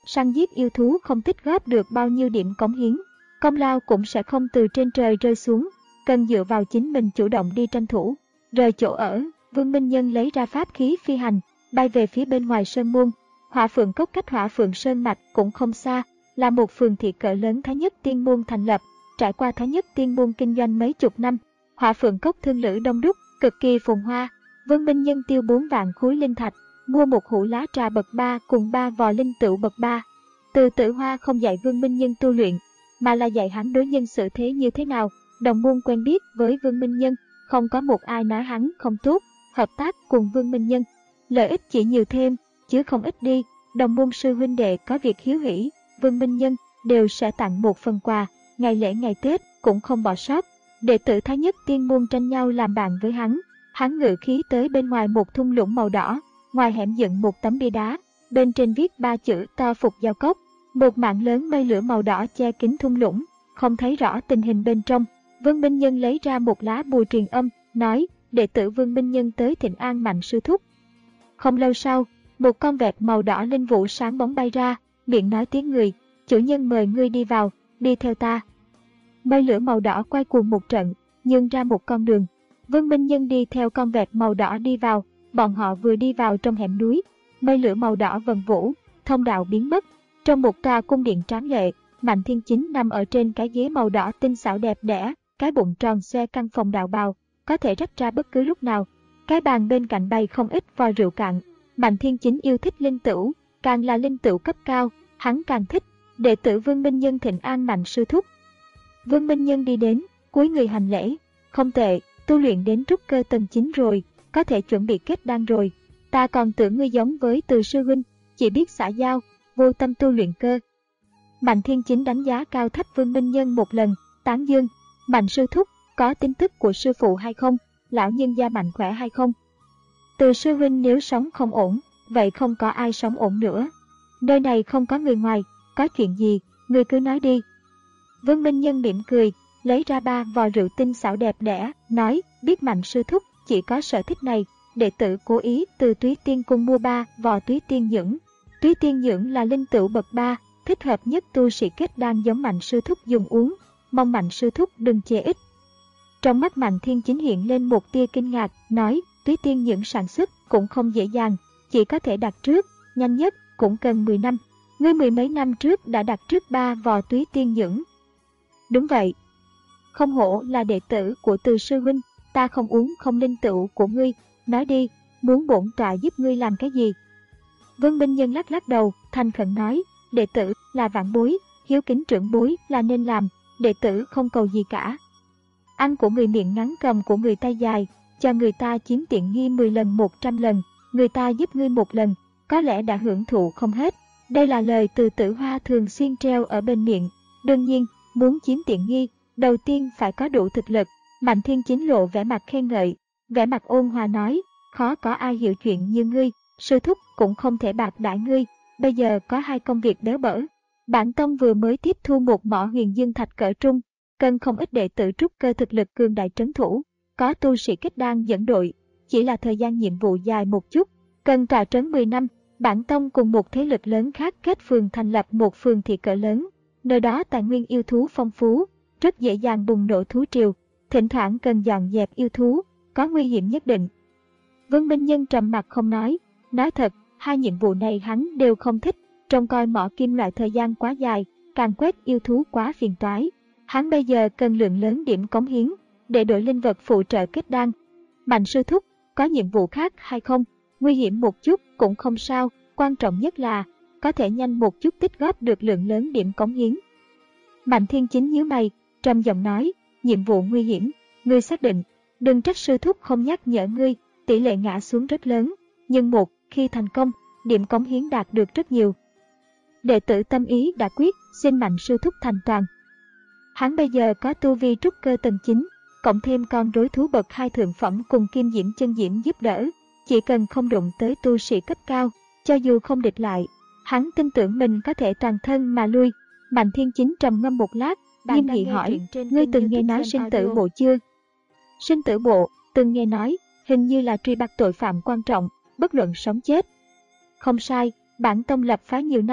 săn giết yêu thú không tích góp được bao nhiêu điểm cống hiến, công lao cũng sẽ không từ trên trời rơi xuống, cần dựa vào chính mình chủ động đi tranh thủ. Rời chỗ ở, Vương Minh Nhân lấy ra pháp khí phi hành, bay về phía bên ngoài sơn môn. Hỏa Phượng Cốc cách Hỏa Phượng Sơn Mạch cũng không xa, là một phường thị cỡ lớn Thái Nhất Tiên Môn thành lập, trải qua Thái Nhất Tiên Môn kinh doanh mấy chục năm. Hỏa Phượng Cốc thương lữ đông đúc, cực kỳ phồn hoa. Vương Minh Nhân tiêu bốn vạn khối linh thạch, mua một hũ lá trà bậc ba cùng ba vò linh tửu bậc ba. Từ Tử Hoa không dạy Vương Minh Nhân tu luyện, mà là dạy hắn đối nhân xử thế như thế nào. Đồng môn quen biết với Vương Minh Nhân, không có một ai nói hắn không tốt, hợp tác cùng Vương Minh Nhân. Lợi ích chỉ nhiều thêm, chứ không ít đi. Đồng môn sư huynh đệ có việc hiếu hỉ, Vương Minh Nhân đều sẽ tặng một phần quà, ngày lễ ngày Tết cũng không bỏ sót. Đệ tử Thái Nhất Tiên Môn tranh nhau làm bạn với hắn. Hắn ngự khí tới bên ngoài một thung lũng màu đỏ, ngoài hẻm dựng một tấm bia đá, bên trên viết ba chữ to Phục Giao Cốc. Một mảng lớn mây lửa màu đỏ che kín thung lũng, không thấy rõ tình hình bên trong. Vương Minh Nhân lấy ra một lá bùa truyền âm, nói, đệ tử Vương Minh Nhân tới thỉnh an Mạnh sư thúc. Không lâu sau, một con vẹt màu đỏ linh vũ sáng bóng bay ra, miệng nói tiếng người, chủ nhân mời ngươi đi vào, đi theo ta. Mây lửa màu đỏ quay cuồng một trận, nhường ra một con đường. Vương Minh Nhân đi theo con vẹt màu đỏ đi vào, bọn họ vừa đi vào trong hẻm núi, mây lửa màu đỏ vần vũ, thông đạo biến mất. Trong một tòa cung điện tráng lệ, Mạnh Thiên Chính nằm ở trên cái ghế màu đỏ tinh xảo đẹp đẽ, cái bụng tròn xoe căn phòng đạo bào, có thể rách ra bất cứ lúc nào. Cái bàn bên cạnh bày không ít vò rượu cạn. Mạnh Thiên Chính yêu thích linh tửu, càng là linh tửu cấp cao, hắn càng thích. Đệ tử Vương Minh Nhân thịnh an Mạnh sư thúc. Vương Minh Nhân đi đến, cúi người hành lễ. Không tệ, tu luyện đến trúc cơ tầng chín rồi, có thể chuẩn bị kết đan rồi. Ta còn tưởng ngươi giống với Từ sư huynh, chỉ biết xã giao, vô tâm tu luyện cơ. Mạnh Thiên Chính đánh giá cao thấp Vương Minh Nhân một lần, tán dương. Mạnh sư thúc, có tin tức của sư phụ hay không? Lão nhân gia mạnh khỏe hay không? Từ sư huynh nếu sống không ổn, vậy không có ai sống ổn nữa. Nơi này không có người ngoài, có chuyện gì, ngươi cứ nói đi. Vương Minh Nhân mỉm cười, lấy ra ba vò rượu tinh xảo đẹp đẽ, nói, biết Mạnh sư thúc chỉ có sở thích này, đệ tử cố ý từ Túy Tiên Cung mua ba vò Túy Tiên Nhưỡng. Túy Tiên Nhưỡng là linh tửu bậc ba, thích hợp nhất tu sĩ kết đan giống Mạnh sư thúc dùng uống, mong Mạnh sư thúc đừng chê ít. Trong mắt Mạnh Thiên Chính hiện lên một tia kinh ngạc, nói, Túy Tiên Nhưỡng sản xuất cũng không dễ dàng, chỉ có thể đặt trước, nhanh nhất cũng cần mười năm. Ngươi mười mấy năm trước đã đặt trước ba vò Túy Tiên Nhưỡng. Đúng vậy. Không hổ là đệ tử của Từ sư huynh, ta không uống không linh tửu của ngươi, nói đi, muốn bổn tọa giúp ngươi làm cái gì? Vương Minh Nhân lắc lắc đầu, thành khẩn nói, đệ tử là vạn bối, hiếu kính trưởng bối là nên làm, đệ tử không cầu gì cả. Ăn của người miệng ngắn cầm của người tay dài, cho người ta chiếm tiện nghi mười lần một trăm lần, người ta giúp ngươi một lần, có lẽ đã hưởng thụ không hết. Đây là lời Từ Tử Hoa thường xuyên treo ở bên miệng. Đương nhiên, muốn chiếm tiện nghi, đầu tiên phải có đủ thực lực. Mạnh Thiên Chính lộ vẻ mặt khen ngợi, vẻ mặt ôn hòa nói, khó có ai hiểu chuyện như ngươi, sư thúc cũng không thể bạc đãi ngươi, bây giờ có hai công việc béo bở. Bản tông vừa mới tiếp thu một mỏ huyền dương thạch cỡ trung, cần không ít đệ tử trúc cơ thực lực cường đại trấn thủ, có tu sĩ kết đan dẫn đội, chỉ là thời gian nhiệm vụ dài một chút, cần tọa trấn mười năm. Bản tông cùng một thế lực lớn khác kết phường thành lập một phường thị cỡ lớn, nơi đó tài nguyên yêu thú phong phú, rất dễ dàng bùng nổ thú triều, thỉnh thoảng cần dọn dẹp yêu thú, có nguy hiểm nhất định. Vương Minh Nhân trầm mặt không nói, nói thật, hai nhiệm vụ này hắn đều không thích, trông coi mỏ kim loại thời gian quá dài, càng quét yêu thú quá phiền toái. Hắn bây giờ cần lượng lớn điểm cống hiến, để đổi linh vật phụ trợ kết đan. Mạnh sư thúc, có nhiệm vụ khác hay không? Nguy hiểm một chút cũng không sao, quan trọng nhất là có thể nhanh một chút tích góp được lượng lớn điểm cống hiến. Mạnh Thiên Chính nhíu mày, trầm giọng nói, nhiệm vụ nguy hiểm, ngươi xác định, đừng trách sư thúc không nhắc nhở ngươi, tỷ lệ ngã xuống rất lớn, nhưng một khi thành công, điểm cống hiến đạt được rất nhiều. Đệ tử tâm ý đã quyết, xin Mạnh sư thúc thành toàn. Hắn bây giờ có tu vi trúc cơ tầng chín, cộng thêm con rối thú bậc hai thượng phẩm cùng kim diễm chân diễm giúp đỡ, chỉ cần không đụng tới tu sĩ cấp cao, cho dù không địch lại, hắn tin tưởng mình có thể toàn thân mà lui. Mạnh Thiên Chính trầm ngâm một lát, nghiêm nghị hỏi, ngươi từng nghe nói sinh tử bộ chưa? Sinh tử bộ, từng nghe nói, hình như là truy bắt tội phạm quan trọng, bất luận sống chết. Không sai, bản tông lập phái nhiều năm,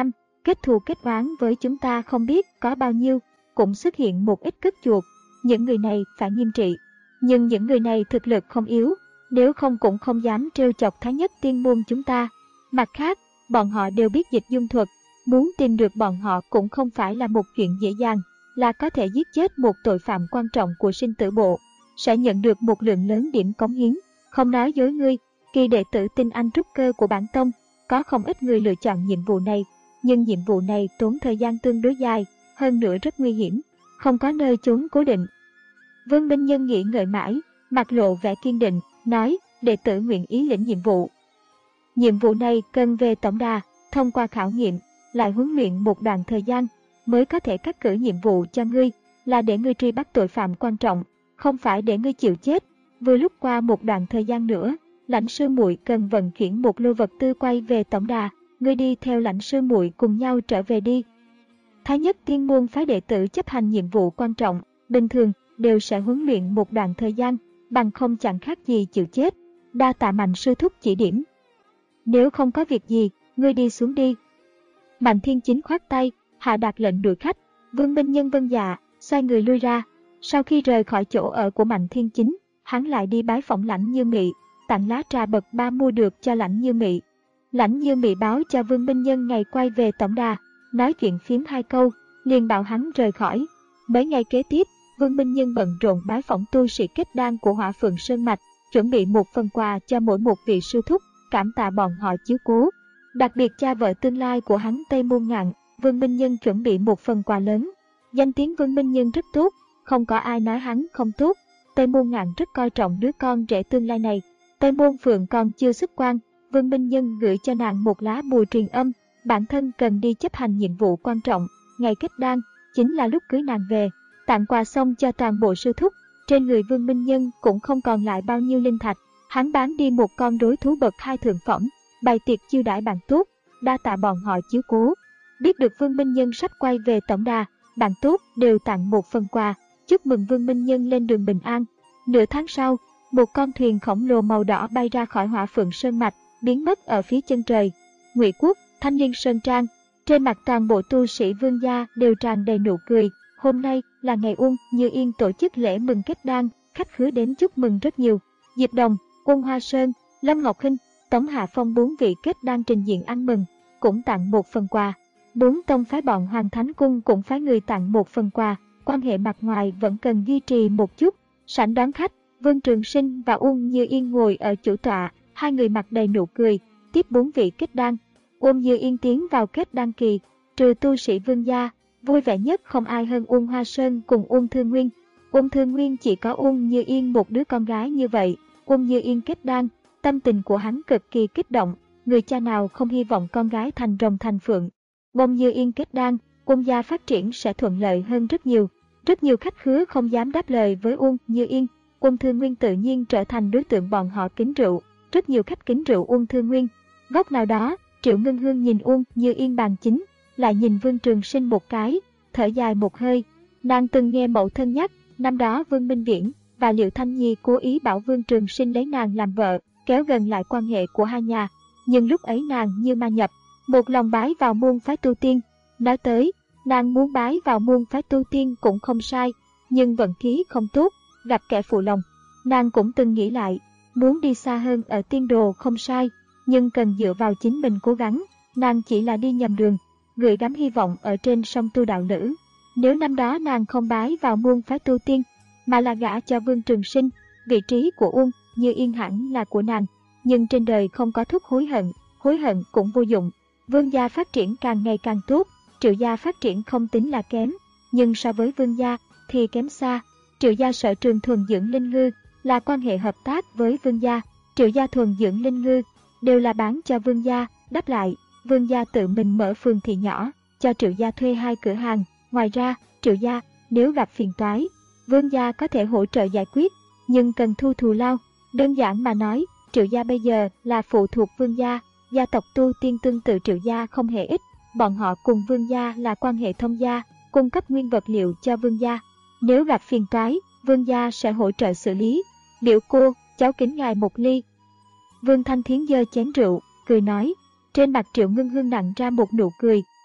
kết thù kết oán với chúng ta không biết có bao nhiêu, cũng xuất hiện một ít cất chuột. Những người này phải nghiêm trị. Nhưng những người này thực lực không yếu, nếu không cũng không dám trêu chọc Thái Nhất Tiên Môn chúng ta. Mặt khác, bọn họ đều biết dịch dung thuật, muốn tìm được bọn họ cũng không phải là một chuyện dễ dàng, là có thể giết chết một tội phạm quan trọng của sinh tử bộ, sẽ nhận được một lượng lớn điểm cống hiến. Không nói dối ngươi, kỳ đệ tử tinh anh trúc cơ của bản tông, có không ít người lựa chọn nhiệm vụ này, nhưng nhiệm vụ này tốn thời gian tương đối dài, hơn nữa rất nguy hiểm, không có nơi trốn cố định. Vương Minh Nhân nghĩ ngợi mãi, mặt lộ vẻ kiên định, nói, đệ tử nguyện ý lĩnh nhiệm vụ. Nhiệm vụ này cần về tổng đà, thông qua khảo nghiệm, lại huấn luyện một đoạn thời gian, mới có thể cắt cử nhiệm vụ cho ngươi, là để ngươi truy bắt tội phạm quan trọng, không phải để ngươi chịu chết. Vừa lúc qua một đoạn thời gian nữa, lãnh sư muội cần vận chuyển một lô vật tư quay về tổng đà, ngươi đi theo lãnh sư muội cùng nhau trở về đi. Thái Nhất Tiên Môn phái đệ tử chấp hành nhiệm vụ quan trọng, bình thường đều sẽ huấn luyện một đoạn thời gian, bằng không chẳng khác gì chịu chết. Đa tạ Mạnh sư thúc chỉ điểm. Nếu không có việc gì, ngươi đi xuống đi. Mạnh Thiên Chính khoát tay, hạ đạt lệnh đuổi khách. Vương Minh Nhân vâng dạ, xoay người lui ra. Sau khi rời khỏi chỗ ở của Mạnh Thiên Chính, hắn lại đi bái phỏng Lãnh Như Mị, tặng lá trà bậc ba mua được cho Lãnh Như Mị. Lãnh Như Mị báo cho Vương Minh Nhân ngày quay về tổng đà, nói chuyện phiếm hai câu, liền bảo hắn rời khỏi. Mấy ngày kế tiếp, Vương Minh Nhân bận rộn bái phỏng tu sĩ kết đan của Hỏa Phượng Sơn Mạch, chuẩn bị một phần quà cho mỗi một vị sư thúc, cảm tạ bọn họ chiếu cố. Đặc biệt cha vợ tương lai của hắn Tây Môn Ngạn, Vương Minh Nhân chuẩn bị một phần quà lớn. Danh tiếng Vương Minh Nhân rất tốt, không có ai nói hắn không tốt. Tây Môn Ngạn rất coi trọng đứa con rể tương lai này. Tây Môn Phượng còn chưa xuất quan, Vương Minh Nhân gửi cho nàng một lá bùa truyền âm, bản thân cần đi chấp hành nhiệm vụ quan trọng, ngày kết đan, chính là lúc cưới nàng về. Tặng quà xong cho toàn bộ sư thúc, trên người Vương Minh Nhân cũng không còn lại bao nhiêu linh thạch, hắn bán đi một con đối thú bậc hai thượng phẩm, bày tiệc chiêu đãi bạn tốt, đa tạ bọn họ chiếu cố. Biết được Vương Minh Nhân sắp quay về tổng đà, bạn tốt đều tặng một phần quà, chúc mừng Vương Minh Nhân lên đường bình an. Nửa tháng sau, một con thuyền khổng lồ màu đỏ bay ra khỏi Hỏa Phượng Sơn Mạch, biến mất ở phía chân trời. Ngụy Quốc, Thanh Liên Sơn Trang, trên mặt toàn bộ tu sĩ Vương gia đều tràn đầy nụ cười. Hôm nay là ngày Uông Như Yên tổ chức lễ mừng kết đan, khách khứa đến chúc mừng rất nhiều. Diệp Đồng, Quân Hoa Sơn, Lâm Ngọc Hinh, Tống Hạ Phong bốn vị kết đan trình diện ăn mừng, cũng tặng một phần quà. Bốn tông phái bọn Hoàng Thánh Cung cũng phái người tặng một phần quà, quan hệ mặt ngoài vẫn cần duy trì một chút. Sảnh đón khách, Vương Trường Sinh và Uông Như Yên ngồi ở chủ tọa, hai người mặt đầy nụ cười, tiếp bốn vị kết đan. Uông Như Yên tiến vào kết đan kỳ, trừ tu sĩ Vương gia, vui vẻ nhất không ai hơn Uông Hoa Sơn cùng Uông Thương Nguyên. Uông Thương Nguyên chỉ có Uông Như Yên một đứa con gái như vậy. Uông Như Yên kết đan, tâm tình của hắn cực kỳ kích động, người cha nào không hy vọng con gái thành rồng thành phượng. Uông Như Yên kết đan, Uông gia phát triển sẽ thuận lợi hơn rất nhiều. Rất nhiều khách khứa không dám đáp lời với Uông Như Yên. Uông Thương Nguyên tự nhiên trở thành đối tượng bọn họ kính rượu. Rất nhiều khách kính rượu Uông Thương Nguyên. Góc nào đó, Triệu Ngân Hương nhìn Uông Như Yên bàn chính, lại nhìn Vương Trường Sinh một cái, thở dài một hơi. Nàng từng nghe mẫu thân nhắc, năm đó Vương Minh Viễn và Liệu Thanh Nhi cố ý bảo Vương Trường Sinh lấy nàng làm vợ, kéo gần lại quan hệ của hai nhà. Nhưng lúc ấy nàng như ma nhập, một lòng bái vào môn phái tu tiên. Nói tới, nàng muốn bái vào môn phái tu tiên cũng không sai, nhưng vận khí không tốt, gặp kẻ phụ lòng. Nàng cũng từng nghĩ lại, muốn đi xa hơn ở tiên đồ không sai, nhưng cần dựa vào chính mình cố gắng. Nàng chỉ là đi nhầm đường, gửi gắm hy vọng ở trên sông tu đạo nữ. Nếu năm đó nàng không bái vào môn phái tu tiên, mà là gả cho Vương Trường Sinh, vị trí của Uông Như Yên hẳn là của nàng. Nhưng trên đời không có thuốc hối hận, hối hận cũng vô dụng. Vương gia phát triển càng ngày càng tốt, Triệu gia phát triển không tính là kém, nhưng so với Vương gia thì kém xa. Triệu gia sở trường thuần dưỡng linh ngư, là quan hệ hợp tác với Vương gia. Triệu gia thuần dưỡng linh ngư đều là bán cho Vương gia. Đáp lại, Vương gia tự mình mở phường thị nhỏ, cho Triệu gia thuê hai cửa hàng. Ngoài ra, Triệu gia nếu gặp phiền toái, Vương gia có thể hỗ trợ giải quyết, nhưng cần thu thù lao. Đơn giản mà nói, Triệu gia bây giờ là phụ thuộc Vương gia. Gia tộc tu tiên tương tự Triệu gia không hề ít, bọn họ cùng Vương gia là quan hệ thông gia, cung cấp nguyên vật liệu cho Vương gia. Nếu gặp phiền toái, Vương gia sẽ hỗ trợ xử lý. Biểu cô, cháu kính ngài một ly. Vương Thanh Thiến giơ chén rượu, cười nói. Trên mặt Triệu Ngân Hương nặng ra một nụ cười,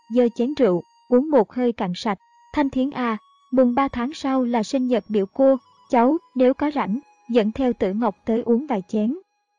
giơ chén rượu, uống một hơi cạn sạch. Thanh Thiến à, mùng ba tháng sau là sinh nhật biểu cô, cháu nếu có rảnh, dẫn theo Tử Ngọc tới uống vài chén.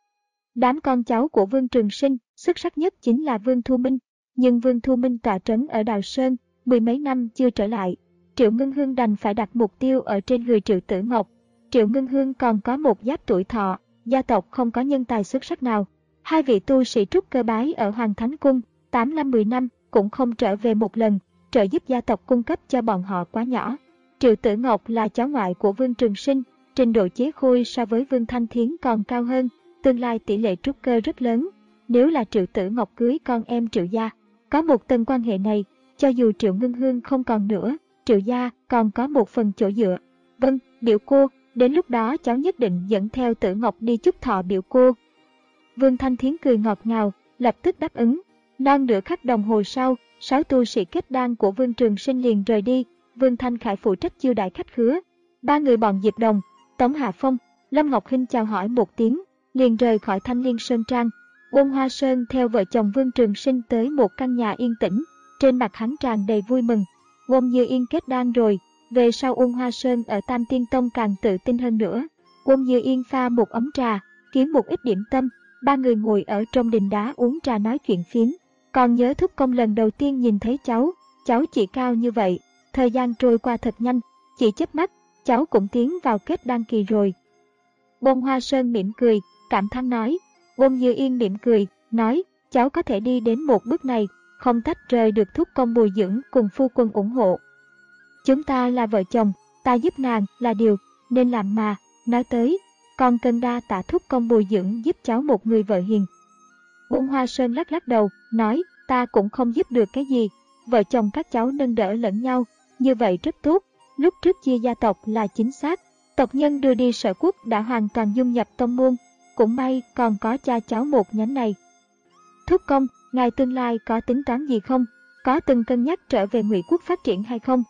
Đám con cháu của Vương Trường Sinh, xuất sắc nhất chính là Vương Thu Minh, nhưng Vương Thu Minh tọa trấn ở Đào Sơn, mười mấy năm chưa trở lại. Triệu Ngân Hương đành phải đặt mục tiêu ở trên người Triệu Tử Ngọc. Triệu Ngân Hương còn có một giáp tuổi thọ, gia tộc không có nhân tài xuất sắc nào. Hai vị tu sĩ trúc cơ bái ở Hoàng Thánh Cung, tám năm mười năm cũng không trở về một lần, trợ giúp gia tộc cung cấp cho bọn họ quá nhỏ. Triệu Tử Ngọc là cháu ngoại của Vương Trường Sinh, trình độ chế khôi so với Vương Thanh Thiến còn cao hơn, tương lai tỷ lệ trúc cơ rất lớn. Nếu là Triệu Tử Ngọc cưới con em Triệu gia, có một tầng quan hệ này, cho dù Triệu Ngân Hương không còn nữa, Triệu gia còn có một phần chỗ dựa. Vâng, biểu cô, đến lúc đó cháu nhất định dẫn theo Tử Ngọc đi chúc thọ biểu cô. Vương Thanh Thiến cười ngọt ngào, lập tức đáp ứng. Non nửa khắc đồng hồ sau, sáu tu sĩ kết đan của Vương Trường Sinh liền rời đi. Vương Thanh Khải phụ trách chiêu đãi khách khứa. Ba người bọn Diệp Đồng, Tống Hạ Phong, Lâm Ngọc Hinh chào hỏi một tiếng, liền rời khỏi Thanh Liên Sơn Trang. Uông Hoa Sơn theo vợ chồng Vương Trường Sinh tới một căn nhà yên tĩnh, trên mặt hắn tràn đầy vui mừng. Uông Như Yên kết đan rồi, về sau Uông Hoa Sơn ở Tam Tiên Tông càng tự tin hơn nữa. Uông Như Yên pha một ấm trà, kiếm một ít điểm tâm, ba người ngồi ở trong đình đá uống trà nói chuyện phiếm. Còn nhớ thúc công lần đầu tiên nhìn thấy cháu, cháu chỉ cao như vậy, thời gian trôi qua thật nhanh, chỉ chớp mắt, cháu cũng tiến vào kết đan kỳ rồi. Uông Hoa Sơn mỉm cười, cảm thán nói. Uông Như Yên mỉm cười, nói, cháu có thể đi đến một bước này, không tách rời được thúc công bồi dưỡng cùng phu quân ủng hộ. Chúng ta là vợ chồng, ta giúp nàng là điều nên làm mà. Nói tới, còn cần đa tạ thúc công bồi dưỡng giúp cháu một người vợ hiền. Uông Hoa Sơn lắc lắc đầu, nói, ta cũng không giúp được cái gì, vợ chồng các cháu nâng đỡ lẫn nhau, như vậy rất tốt. Lúc trước chia gia tộc là chính xác, tộc nhân đưa đi Sở Quốc đã hoàn toàn dung nhập tông môn, cũng may còn có cha cháu một nhánh này. Thúc công, ngài tương lai có tính toán gì không? Có từng cân nhắc trở về Ngụy Quốc phát triển hay không?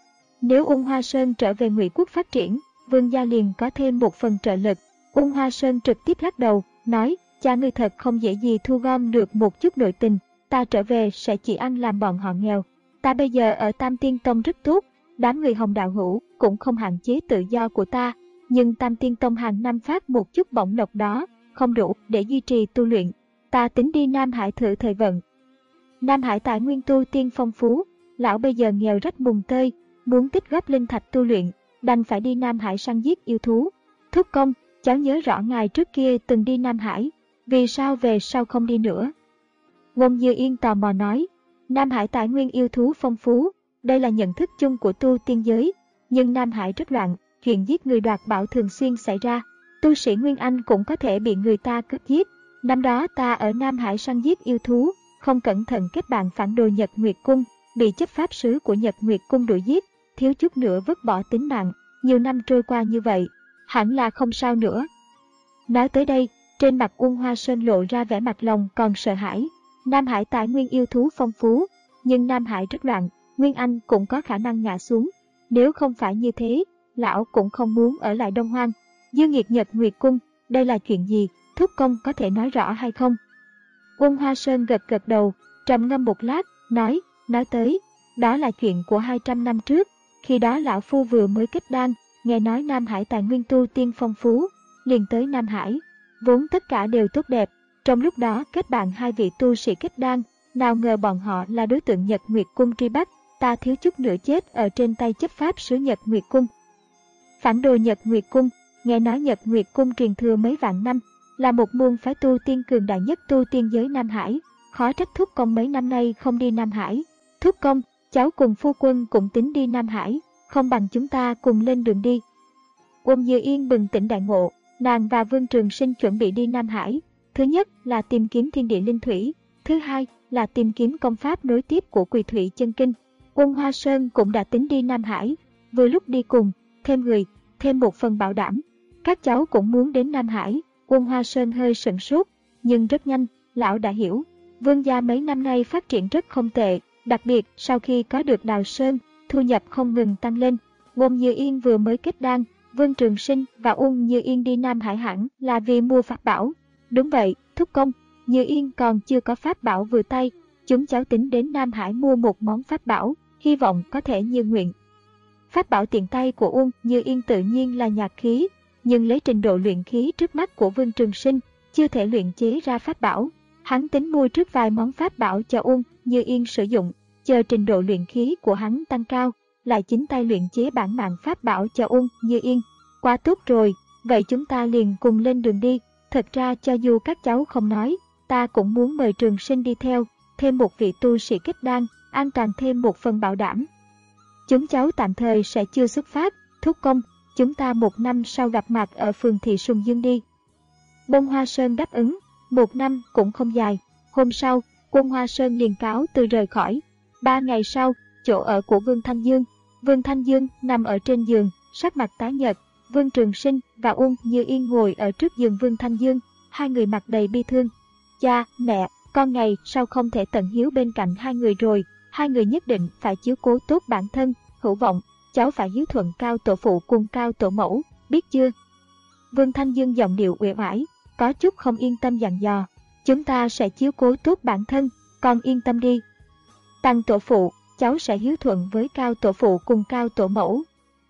Nếu Uông Hoa Sơn trở về Ngụy Quốc phát triển, Vương gia liền có thêm một phần trợ lực. Uông Hoa Sơn trực tiếp lắc đầu, nói, cha ngươi thật không dễ gì thu gom được một chút nội tình, ta trở về sẽ chỉ ăn làm bọn họ nghèo. Ta bây giờ ở Tam Tiên Tông rất tốt, đám người Hồng đạo hữu cũng không hạn chế tự do của ta, nhưng Tam Tiên Tông hàng năm phát một chút bổng lộc đó, không đủ để duy trì tu luyện. Ta tính đi Nam Hải thử thời vận. Nam Hải tài nguyên tu tiên phong phú, lão bây giờ nghèo rách mùng tơi, muốn tích góp linh thạch tu luyện, đành phải đi Nam Hải săn giết yêu thú. Thúc công, cháu nhớ rõ ngài trước kia từng đi Nam Hải, vì sao về sau không đi nữa? Uông Như Yên tò mò nói, Nam Hải tài nguyên yêu thú phong phú, đây là nhận thức chung của tu tiên giới, nhưng Nam Hải rất loạn, chuyện giết người đoạt bảo thường xuyên xảy ra, tu sĩ Nguyên Anh cũng có thể bị người ta cướp giết. Năm đó ta ở Nam Hải săn giết yêu thú, không cẩn thận kết bạn phản đồ Nhật Nguyệt Cung, bị chấp pháp sứ của Nhật Nguyệt Cung đuổi giết, thiếu chút nữa vứt bỏ tính mạng. Nhiều năm trôi qua như vậy, hẳn là không sao nữa. Nói tới đây, trên mặt Uông Hoa Sơn lộ ra vẻ mặt lòng còn sợ hãi. Nam Hải tài nguyên yêu thú phong phú, nhưng Nam Hải rất loạn, Nguyên Anh cũng có khả năng ngã xuống. Nếu không phải như thế, lão cũng không muốn ở lại Đông Hoang. Dương nghiệt Nhật Nguyệt Cung, đây là chuyện gì? Thúc công có thể nói rõ hay không? Uông Hoa Sơn gật gật đầu, trầm ngâm một lát, nói, nói tới, đó là chuyện của hai trăm năm trước, khi đó lão phu vừa mới kết đan, nghe nói Nam Hải tài nguyên tu tiên phong phú, liền tới Nam Hải, vốn tất cả đều tốt đẹp, trong lúc đó kết bạn hai vị tu sĩ kết đan, nào ngờ bọn họ là đối tượng Nhật Nguyệt Cung truy bắt, ta thiếu chút nữa chết ở trên tay chấp pháp sứ Nhật Nguyệt Cung. Phản đồ Nhật Nguyệt Cung, nghe nói Nhật Nguyệt Cung truyền thừa mấy vạn năm, là một môn phái tu tiên cường đại nhất tu tiên giới Nam Hải, khó trách thúc công mấy năm nay không đi Nam Hải. Thúc công, cháu cùng phu quân cũng tính đi Nam Hải, không bằng chúng ta cùng lên đường đi. Uông Như Yên bừng tỉnh đại ngộ, nàng và Vương Trường Sinh chuẩn bị đi Nam Hải. Thứ nhất là tìm kiếm thiên địa linh thủy, thứ hai là tìm kiếm công pháp nối tiếp của Quỳ Thủy Chân Kinh. Uông Hoa Sơn cũng đã tính đi Nam Hải, vừa lúc đi cùng, thêm người, thêm một phần bảo đảm. Các cháu cũng muốn đến Nam Hải. Uông Hoa Sơn hơi sửng sốt, nhưng rất nhanh, lão đã hiểu. Vương gia mấy năm nay phát triển rất không tệ, đặc biệt sau khi có được Đào Sơn, thu nhập không ngừng tăng lên. Uông Như Yên vừa mới kết đan, Vương Trường Sinh và Uông Như Yên đi Nam Hải hẳn là vì mua pháp bảo. Đúng vậy, thúc công, Như Yên còn chưa có pháp bảo vừa tay, Chúng cháu tính đến Nam Hải mua một món pháp bảo, hy vọng có thể như nguyện. Pháp bảo tiện tay của Uông Như Yên tự nhiên là nhạc khí, nhưng lấy trình độ luyện khí trước mắt của Vương Trường Sinh, chưa thể luyện chế ra pháp bảo. Hắn tính mua trước vài món pháp bảo cho Uông Như Yên sử dụng, chờ trình độ luyện khí của hắn tăng cao, lại chính tay luyện chế bản mạng pháp bảo cho Uông Như Yên. Quá tốt rồi, vậy chúng ta liền cùng lên đường đi. Thật ra cho dù các cháu không nói, ta cũng muốn mời Trường Sinh đi theo, thêm một vị tu sĩ kết đan, an toàn thêm một phần bảo đảm. Chúng cháu tạm thời sẽ chưa xuất phát, thúc công, chúng ta một năm sau gặp mặt ở phường Thị Sùng Dương đi. Bông Hoa Sơn đáp ứng, một năm cũng không dài. Hôm sau, Quân Hoa Sơn liền cáo từ rời khỏi. Ba ngày sau, chỗ ở của Vương Thanh Dương. Vương Thanh Dương nằm ở trên giường, sắc mặt tái nhợt. Vương Trường Sinh và Uông Như Yên ngồi ở trước giường Vương Thanh Dương, hai người mặt đầy bi thương. Cha, mẹ, con ngày sau không thể tận hiếu bên cạnh hai người rồi, hai người nhất định phải chiếu cố tốt bản thân, hữu vọng, cháu phải hiếu thuận cao tổ phụ cùng cao tổ mẫu, biết chưa? Vương Thanh Dương giọng điệu uể oải, có chút không yên tâm dặn dò, chúng ta sẽ chiếu cố tốt bản thân, con yên tâm đi. Tăng tổ phụ, cháu sẽ hiếu thuận với cao tổ phụ cùng cao tổ mẫu.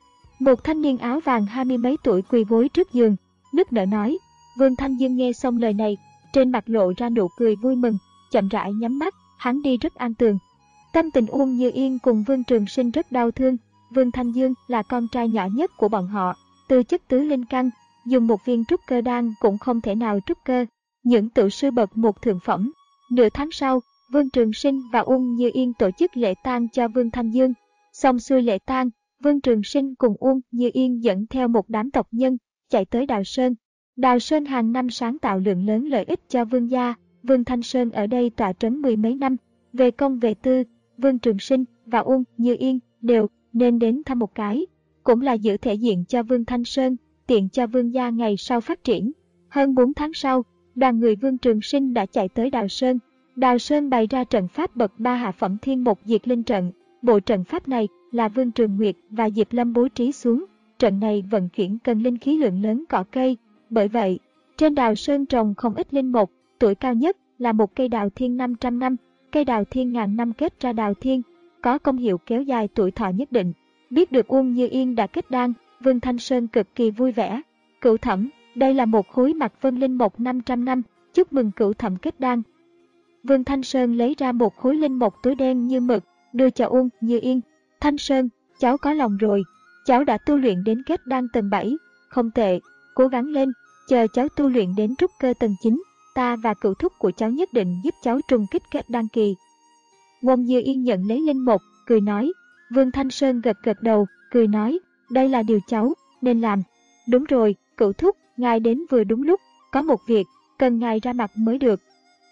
Một thanh niên áo vàng hai mươi mấy tuổi quỳ gối trước giường, nức nở nói. Vương Thanh Dương nghe xong lời này, trên mặt lộ ra nụ cười vui mừng, chậm rãi nhắm mắt, hắn đi rất an tường. Tâm tình Uông Như Yên cùng Vương Trường Sinh rất đau thương. Vương Thanh Dương là con trai nhỏ nhất của bọn họ, tư chất tứ linh căn, dùng một viên trúc cơ đan cũng không thể nào trúc cơ, những tự sư bậc một thượng phẩm. Nửa tháng sau, Vương Trường Sinh và Uông Như Yên tổ chức lễ tang cho Vương Thanh Dương. Xong xuôi lễ tang, Vương Trường Sinh cùng Uông Như Yên dẫn theo một đám tộc nhân, chạy tới Đào Sơn. Đào Sơn hàng năm sáng tạo lượng lớn lợi ích cho Vương gia, Vương Thanh Sơn ở đây tọa trấn mười mấy năm. Về công về tư, Vương Trường Sinh và Uông Như Yên đều nên đến thăm một cái, cũng là giữ thể diện cho Vương Thanh Sơn, tiện cho Vương gia ngày sau phát triển. Hơn bốn tháng sau, đoàn người Vương Trường Sinh đã chạy tới Đào Sơn. Đào Sơn bày ra trận pháp bậc ba hạ phẩm thiên một diệt linh trận. Bộ trận pháp này là Vương Trường Nguyệt và Diệp Lâm bố trí xuống. Trận này vận chuyển cần linh khí lượng lớn cỏ cây. Bởi vậy, trên Đào Sơn trồng không ít linh mục, tuổi cao nhất là một cây đào thiên năm trăm năm, cây đào thiên ngàn năm kết ra đào thiên, có công hiệu kéo dài tuổi thọ nhất định. Biết được Uông Như Yên đã kết đan, Vương Thanh Sơn cực kỳ vui vẻ. Cửu Thẩm, đây là một khối Mạc Vân linh mục năm trăm năm, chúc mừng Cửu Thẩm kết đan. Vương Thanh Sơn lấy ra một khối linh mục túi đen như mực, đưa cho Uông Như Yên. Thanh Sơn, cháu có lòng rồi, cháu đã tu luyện đến kết đan tầng bảy, không tệ, cố gắng lên, chờ cháu tu luyện đến trúc cơ tầng chín, ta và cửu thúc của cháu nhất định giúp cháu trùng kích kết đan kỳ. Uông Như Yên nhận lấy linh mục, cười nói. Vương Thanh Sơn gật gật đầu, cười nói, đây là điều cháu nên làm. Đúng rồi, cửu thúc, ngài đến vừa đúng lúc, có một việc, cần ngài ra mặt mới được.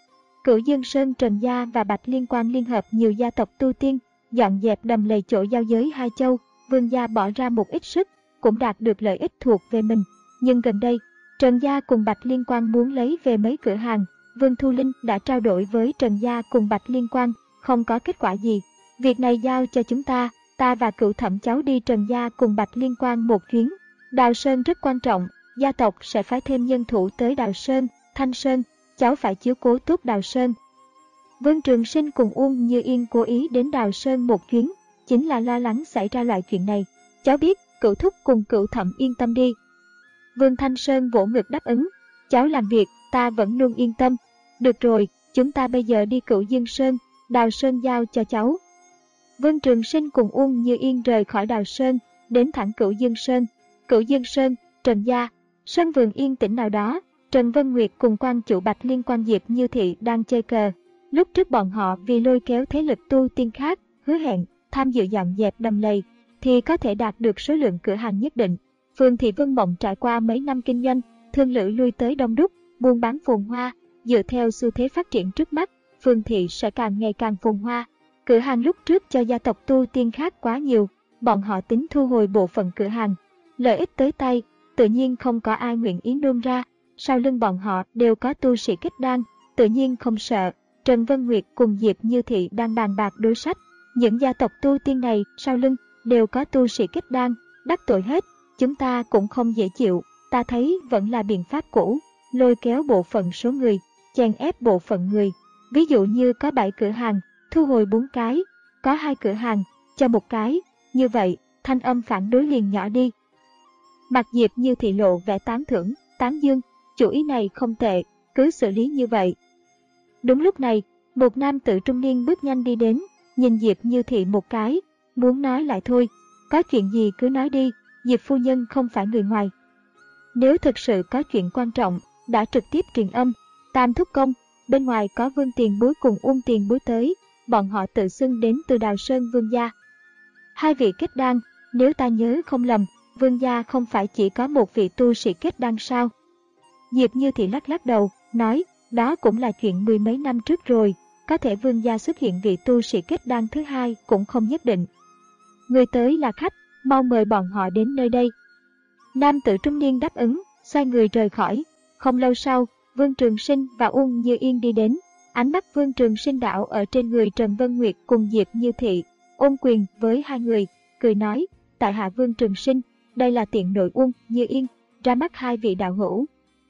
Cửu Dương Sơn Trần Gia và Bạch Liên Quan liên hợp nhiều gia tộc tu tiên, dọn dẹp đầm lầy chỗ giao giới hai châu. Vương gia bỏ ra một ít sức, cũng đạt được lợi ích thuộc về mình. Nhưng gần đây, Trần Gia cùng Bạch Liên Quan muốn lấy về mấy cửa hàng. Vương Thu Linh đã trao đổi với Trần Gia cùng Bạch Liên Quan, không có kết quả gì. Việc này giao cho chúng ta, ta và Cửu Thẩm cháu đi Trần Gia cùng Bạch Liên Quan một chuyến. Đào Sơn rất quan trọng, gia tộc sẽ phái thêm nhân thủ tới Đào Sơn. Thanh Sơn, cháu phải chiếu cố tốt Đào Sơn. Vương Trường Sinh cùng Uông Như Yên cố ý đến Đào Sơn một chuyến, chính là lo lắng xảy ra loại chuyện này. Cháu biết, Cửu thúc cùng Cửu Thẩm yên tâm đi. Vương Thanh Sơn vỗ ngực đáp ứng, cháu làm việc, ta vẫn luôn yên tâm. Được rồi, chúng ta bây giờ đi Cửu Dương Sơn, Đào Sơn giao cho cháu. Vương Trường Sinh cùng Uông Như Yên rời khỏi Đào Sơn, đến thẳng Cửu Dương Sơn. Cửu Dương Sơn, Trần Gia, sân vườn yên tĩnh nào đó, Trần Vân Nguyệt cùng quan chủ Bạch Liên Quan Diệp Như Thị đang chơi cờ. Lúc trước bọn họ vì lôi kéo thế lực tu tiên khác, hứa hẹn tham dự dọn dẹp đầm lầy, thì có thể đạt được số lượng cửa hàng nhất định. Phường Thị Vân Mộng trải qua mấy năm kinh doanh, thương lữ lui tới đông đúc, buôn bán phồn hoa. Dựa theo xu thế phát triển trước mắt, Phường Thị sẽ càng ngày càng phồn hoa. Cửa hàng lúc trước cho gia tộc tu tiên khác quá nhiều, bọn họ tính thu hồi bộ phận cửa hàng. Lợi ích tới tay, tự nhiên không có ai nguyện ý nôn ra. Sau lưng bọn họ đều có tu sĩ kết đan, tự nhiên không sợ. Trần Vân Nguyệt cùng Diệp Như Thị đang bàn bạc đối sách. Những gia tộc tu tiên này sau lưng đều có tu sĩ kết đan, đắc tội hết. Chúng ta cũng không dễ chịu, ta thấy vẫn là biện pháp cũ, lôi kéo bộ phận số người, chèn ép bộ phận người. Ví dụ như có bảy cửa hàng, thu hồi bốn cái, có hai cửa hàng, cho một cái, như vậy, thanh âm phản đối liền nhỏ đi. Mặt Diệp Như Thị lộ vẻ tán thưởng, tán dương, chủ ý này không tệ, cứ xử lý như vậy. Đúng lúc này, một nam tử trung niên bước nhanh đi đến, nhìn Diệp Như Thị một cái, muốn nói lại thôi, có chuyện gì cứ nói đi, Diệp phu nhân không phải người ngoài. Nếu thực sự có chuyện quan trọng, đã trực tiếp truyền âm, Tam thúc công, bên ngoài có Vương tiền bối cùng Uông tiền bối tới, bọn họ tự xưng đến từ Đào Sơn Vương gia. Hai vị kết đan, nếu ta nhớ không lầm, Vương gia không phải chỉ có một vị tu sĩ kết đan sao? Diệp Như Thị lắc lắc đầu, nói, đó cũng là chuyện mười mấy năm trước rồi, có thể Vương gia xuất hiện vị tu sĩ kết đan thứ hai cũng không nhất định. Người tới là khách, mau mời bọn họ đến nơi đây. Nam tử trung niên đáp ứng, xoay người rời khỏi. Không lâu sau, Vương Trường Sinh và Uông Như Yên đi đến. Ánh mắt Vương Trường Sinh đảo ở trên người Trần Vân Nguyệt cùng Diệp Như Thị, ôm quyền với hai người, cười nói, tại hạ Vương Trường Sinh, đây là tiện nội Uông Như Yên, ra mắt hai vị đạo hữu.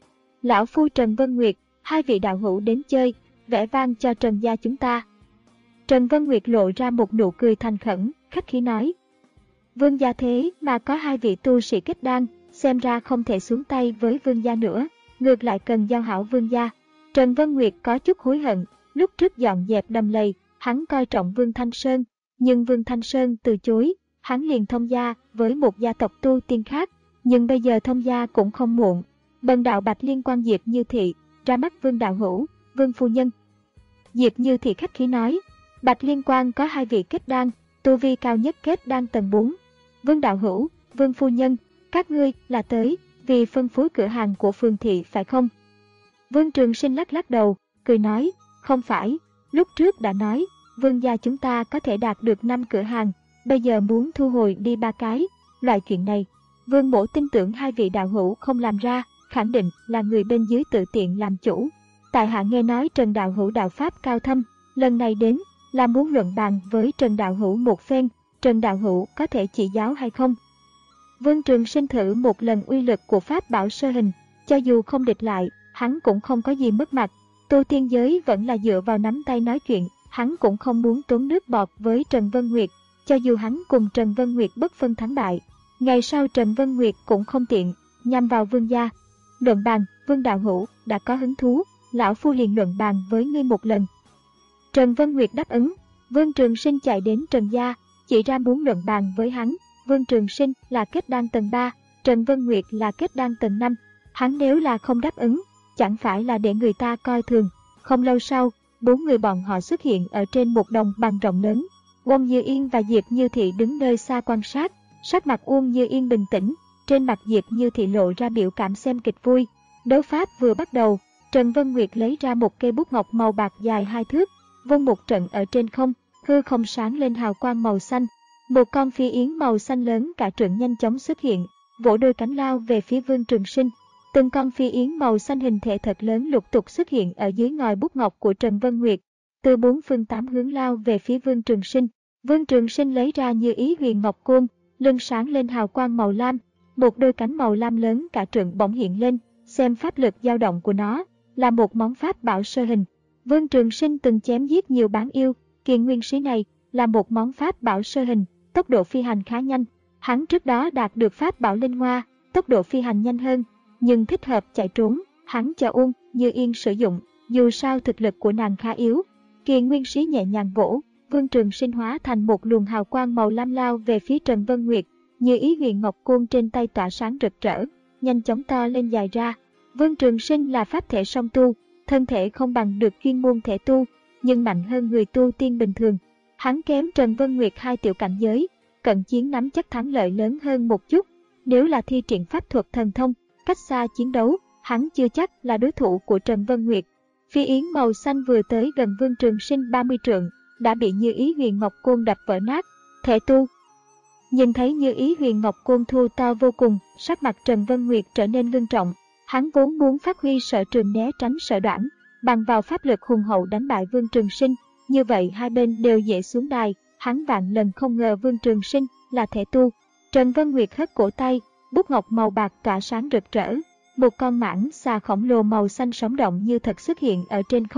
Lão phu Trần Vân Nguyệt, hai vị đạo hữu đến chơi, vẽ vang cho Trần gia chúng ta. Trần Vân Nguyệt lộ ra một nụ cười thành khẩn, khách khí nói. Vương gia thế mà có hai vị tu sĩ kết đan, xem ra không thể xuống tay với Vương gia nữa, ngược lại cần giao hảo Vương gia. Trần Vân Nguyệt có chút hối hận, lúc trước dọn dẹp đầm lầy, hắn coi trọng Vương Thanh Sơn, nhưng Vương Thanh Sơn từ chối, hắn liền thông gia với một gia tộc tu tiên khác, nhưng bây giờ thông gia cũng không muộn. Bần đạo Bạch Liên Quan Diệp Như Thị, ra mắt Vương đạo hữu, Vương phu nhân. Diệp Như Thị khách khí nói, Bạch Liên Quan có hai vị kết đan, tu vi cao nhất kết đan tầng bốn. Vương đạo hữu, Vương phu nhân, các ngươi là tới vì phân phối cửa hàng của phường thị phải không? Vương Trường Sinh lắc lắc đầu, cười nói, không phải, lúc trước đã nói, Vương gia chúng ta có thể đạt được năm cửa hàng, bây giờ muốn thu hồi đi ba cái, loại chuyện này, Vương mỗ tin tưởng hai vị đạo hữu không làm ra, khẳng định là người bên dưới tự tiện làm chủ. Tại hạ nghe nói Trần đạo hữu đạo pháp cao thâm, lần này đến là muốn luận bàn với Trần đạo hữu một phen, Trần đạo hữu có thể chỉ giáo hay không? Vương Trường Sinh thử một lần uy lực của pháp bảo sơ hình, cho dù không địch lại, hắn cũng không có gì mất mặt. Tu tiên giới vẫn là dựa vào nắm tay nói chuyện, hắn cũng không muốn tốn nước bọt với Trần Vân Nguyệt, cho dù hắn cùng Trần Vân Nguyệt bất phân thắng bại. Ngày sau Trần Vân Nguyệt cũng không tiện, nhằm vào Vương gia. Luận bàn, Vương đạo hữu đã có hứng thú, lão phu liền luận bàn với ngươi một lần. Trần Vân Nguyệt đáp ứng, Vương Trường Sinh chạy đến Trần gia, chỉ ra muốn luận bàn với hắn. Vương Trường Sinh là kết đan tầng ba, Trần Vân Nguyệt là kết đan tầng năm. Hắn nếu là không đáp ứng, chẳng phải là để người ta coi thường. Không lâu sau, bốn người bọn họ xuất hiện ở trên một đồng bằng rộng lớn. Uông Như Yên và Diệp Như Thị đứng nơi xa quan sát, sắc mặt Uông Như Yên bình tĩnh, trên mặt Diệp Như Thị lộ ra biểu cảm xem kịch vui. Đấu pháp vừa bắt đầu, Trần Vân Nguyệt lấy ra một cây bút ngọc màu bạc dài hai thước, vung một trận ở trên không, hư không sáng lên hào quang màu xanh. Một con phi yến màu xanh lớn cả trượng nhanh chóng xuất hiện, vỗ đôi cánh lao về phía Vương Trường Sinh. Từng con phi yến màu xanh hình thể thật lớn lục tục xuất hiện ở dưới ngòi bút ngọc của Trần Vân Nguyệt, từ bốn phương tám hướng lao về phía Vương Trường Sinh. Vương Trường Sinh lấy ra Như Ý Huyền Ngọc Côn, lưng sáng lên hào quang màu lam, một đôi cánh màu lam lớn cả trượng bỗng hiện lên, xem pháp lực dao động của nó, là một món pháp bảo sơ hình. Vương Trường Sinh từng chém giết nhiều bán yêu, kiền nguyên sĩ này là một món pháp bảo sơ hình, tốc độ phi hành khá nhanh. Hắn trước đó đạt được pháp bảo linh hoa, tốc độ phi hành nhanh hơn, nhưng thích hợp chạy trốn, hắn cho Uông Như Yên sử dụng, dù sao thực lực của nàng khá yếu. Kiền nguyên sĩ nhẹ nhàng vỗ, Vương Trường Sinh hóa thành một luồng hào quang màu lam lao về phía Trần Vân Nguyệt, Như Ý Huyền Ngọc Côn trên tay tỏa sáng rực rỡ, nhanh chóng to lên dài ra. Vương Trường Sinh là pháp thể song tu, thân thể không bằng được chuyên môn thể tu, nhưng mạnh hơn người tu tiên bình thường. Hắn kém Trần Vân Nguyệt hai tiểu cảnh giới, cận chiến nắm chắc thắng lợi lớn hơn một chút. Nếu là thi triển pháp thuật thần thông, cách xa chiến đấu, hắn chưa chắc là đối thủ của Trần Vân Nguyệt. Phi yến màu xanh vừa tới gần Vương Trường Sinh ba mươi trượng, đã bị Như Ý Huyền Ngọc Côn đập vỡ nát. Thể tu. Nhìn thấy Như Ý Huyền Ngọc Côn thu to vô cùng, sắc mặt Trần Vân Nguyệt trở nên ngưng trọng. Hắn vốn muốn phát huy sở trường né tránh sở đoản, bằng vào pháp lực hùng hậu đánh bại Vương Trường Sinh, như vậy hai bên đều dễ xuống đài. Hắn vạn lần không ngờ Vương Trường Sinh là thể tu. Trần Vân Nguyệt hất cổ tay, bút ngọc màu bạc tỏa sáng rực rỡ, một con mãng xà khổng lồ màu xanh sống động như thật xuất hiện ở trên không.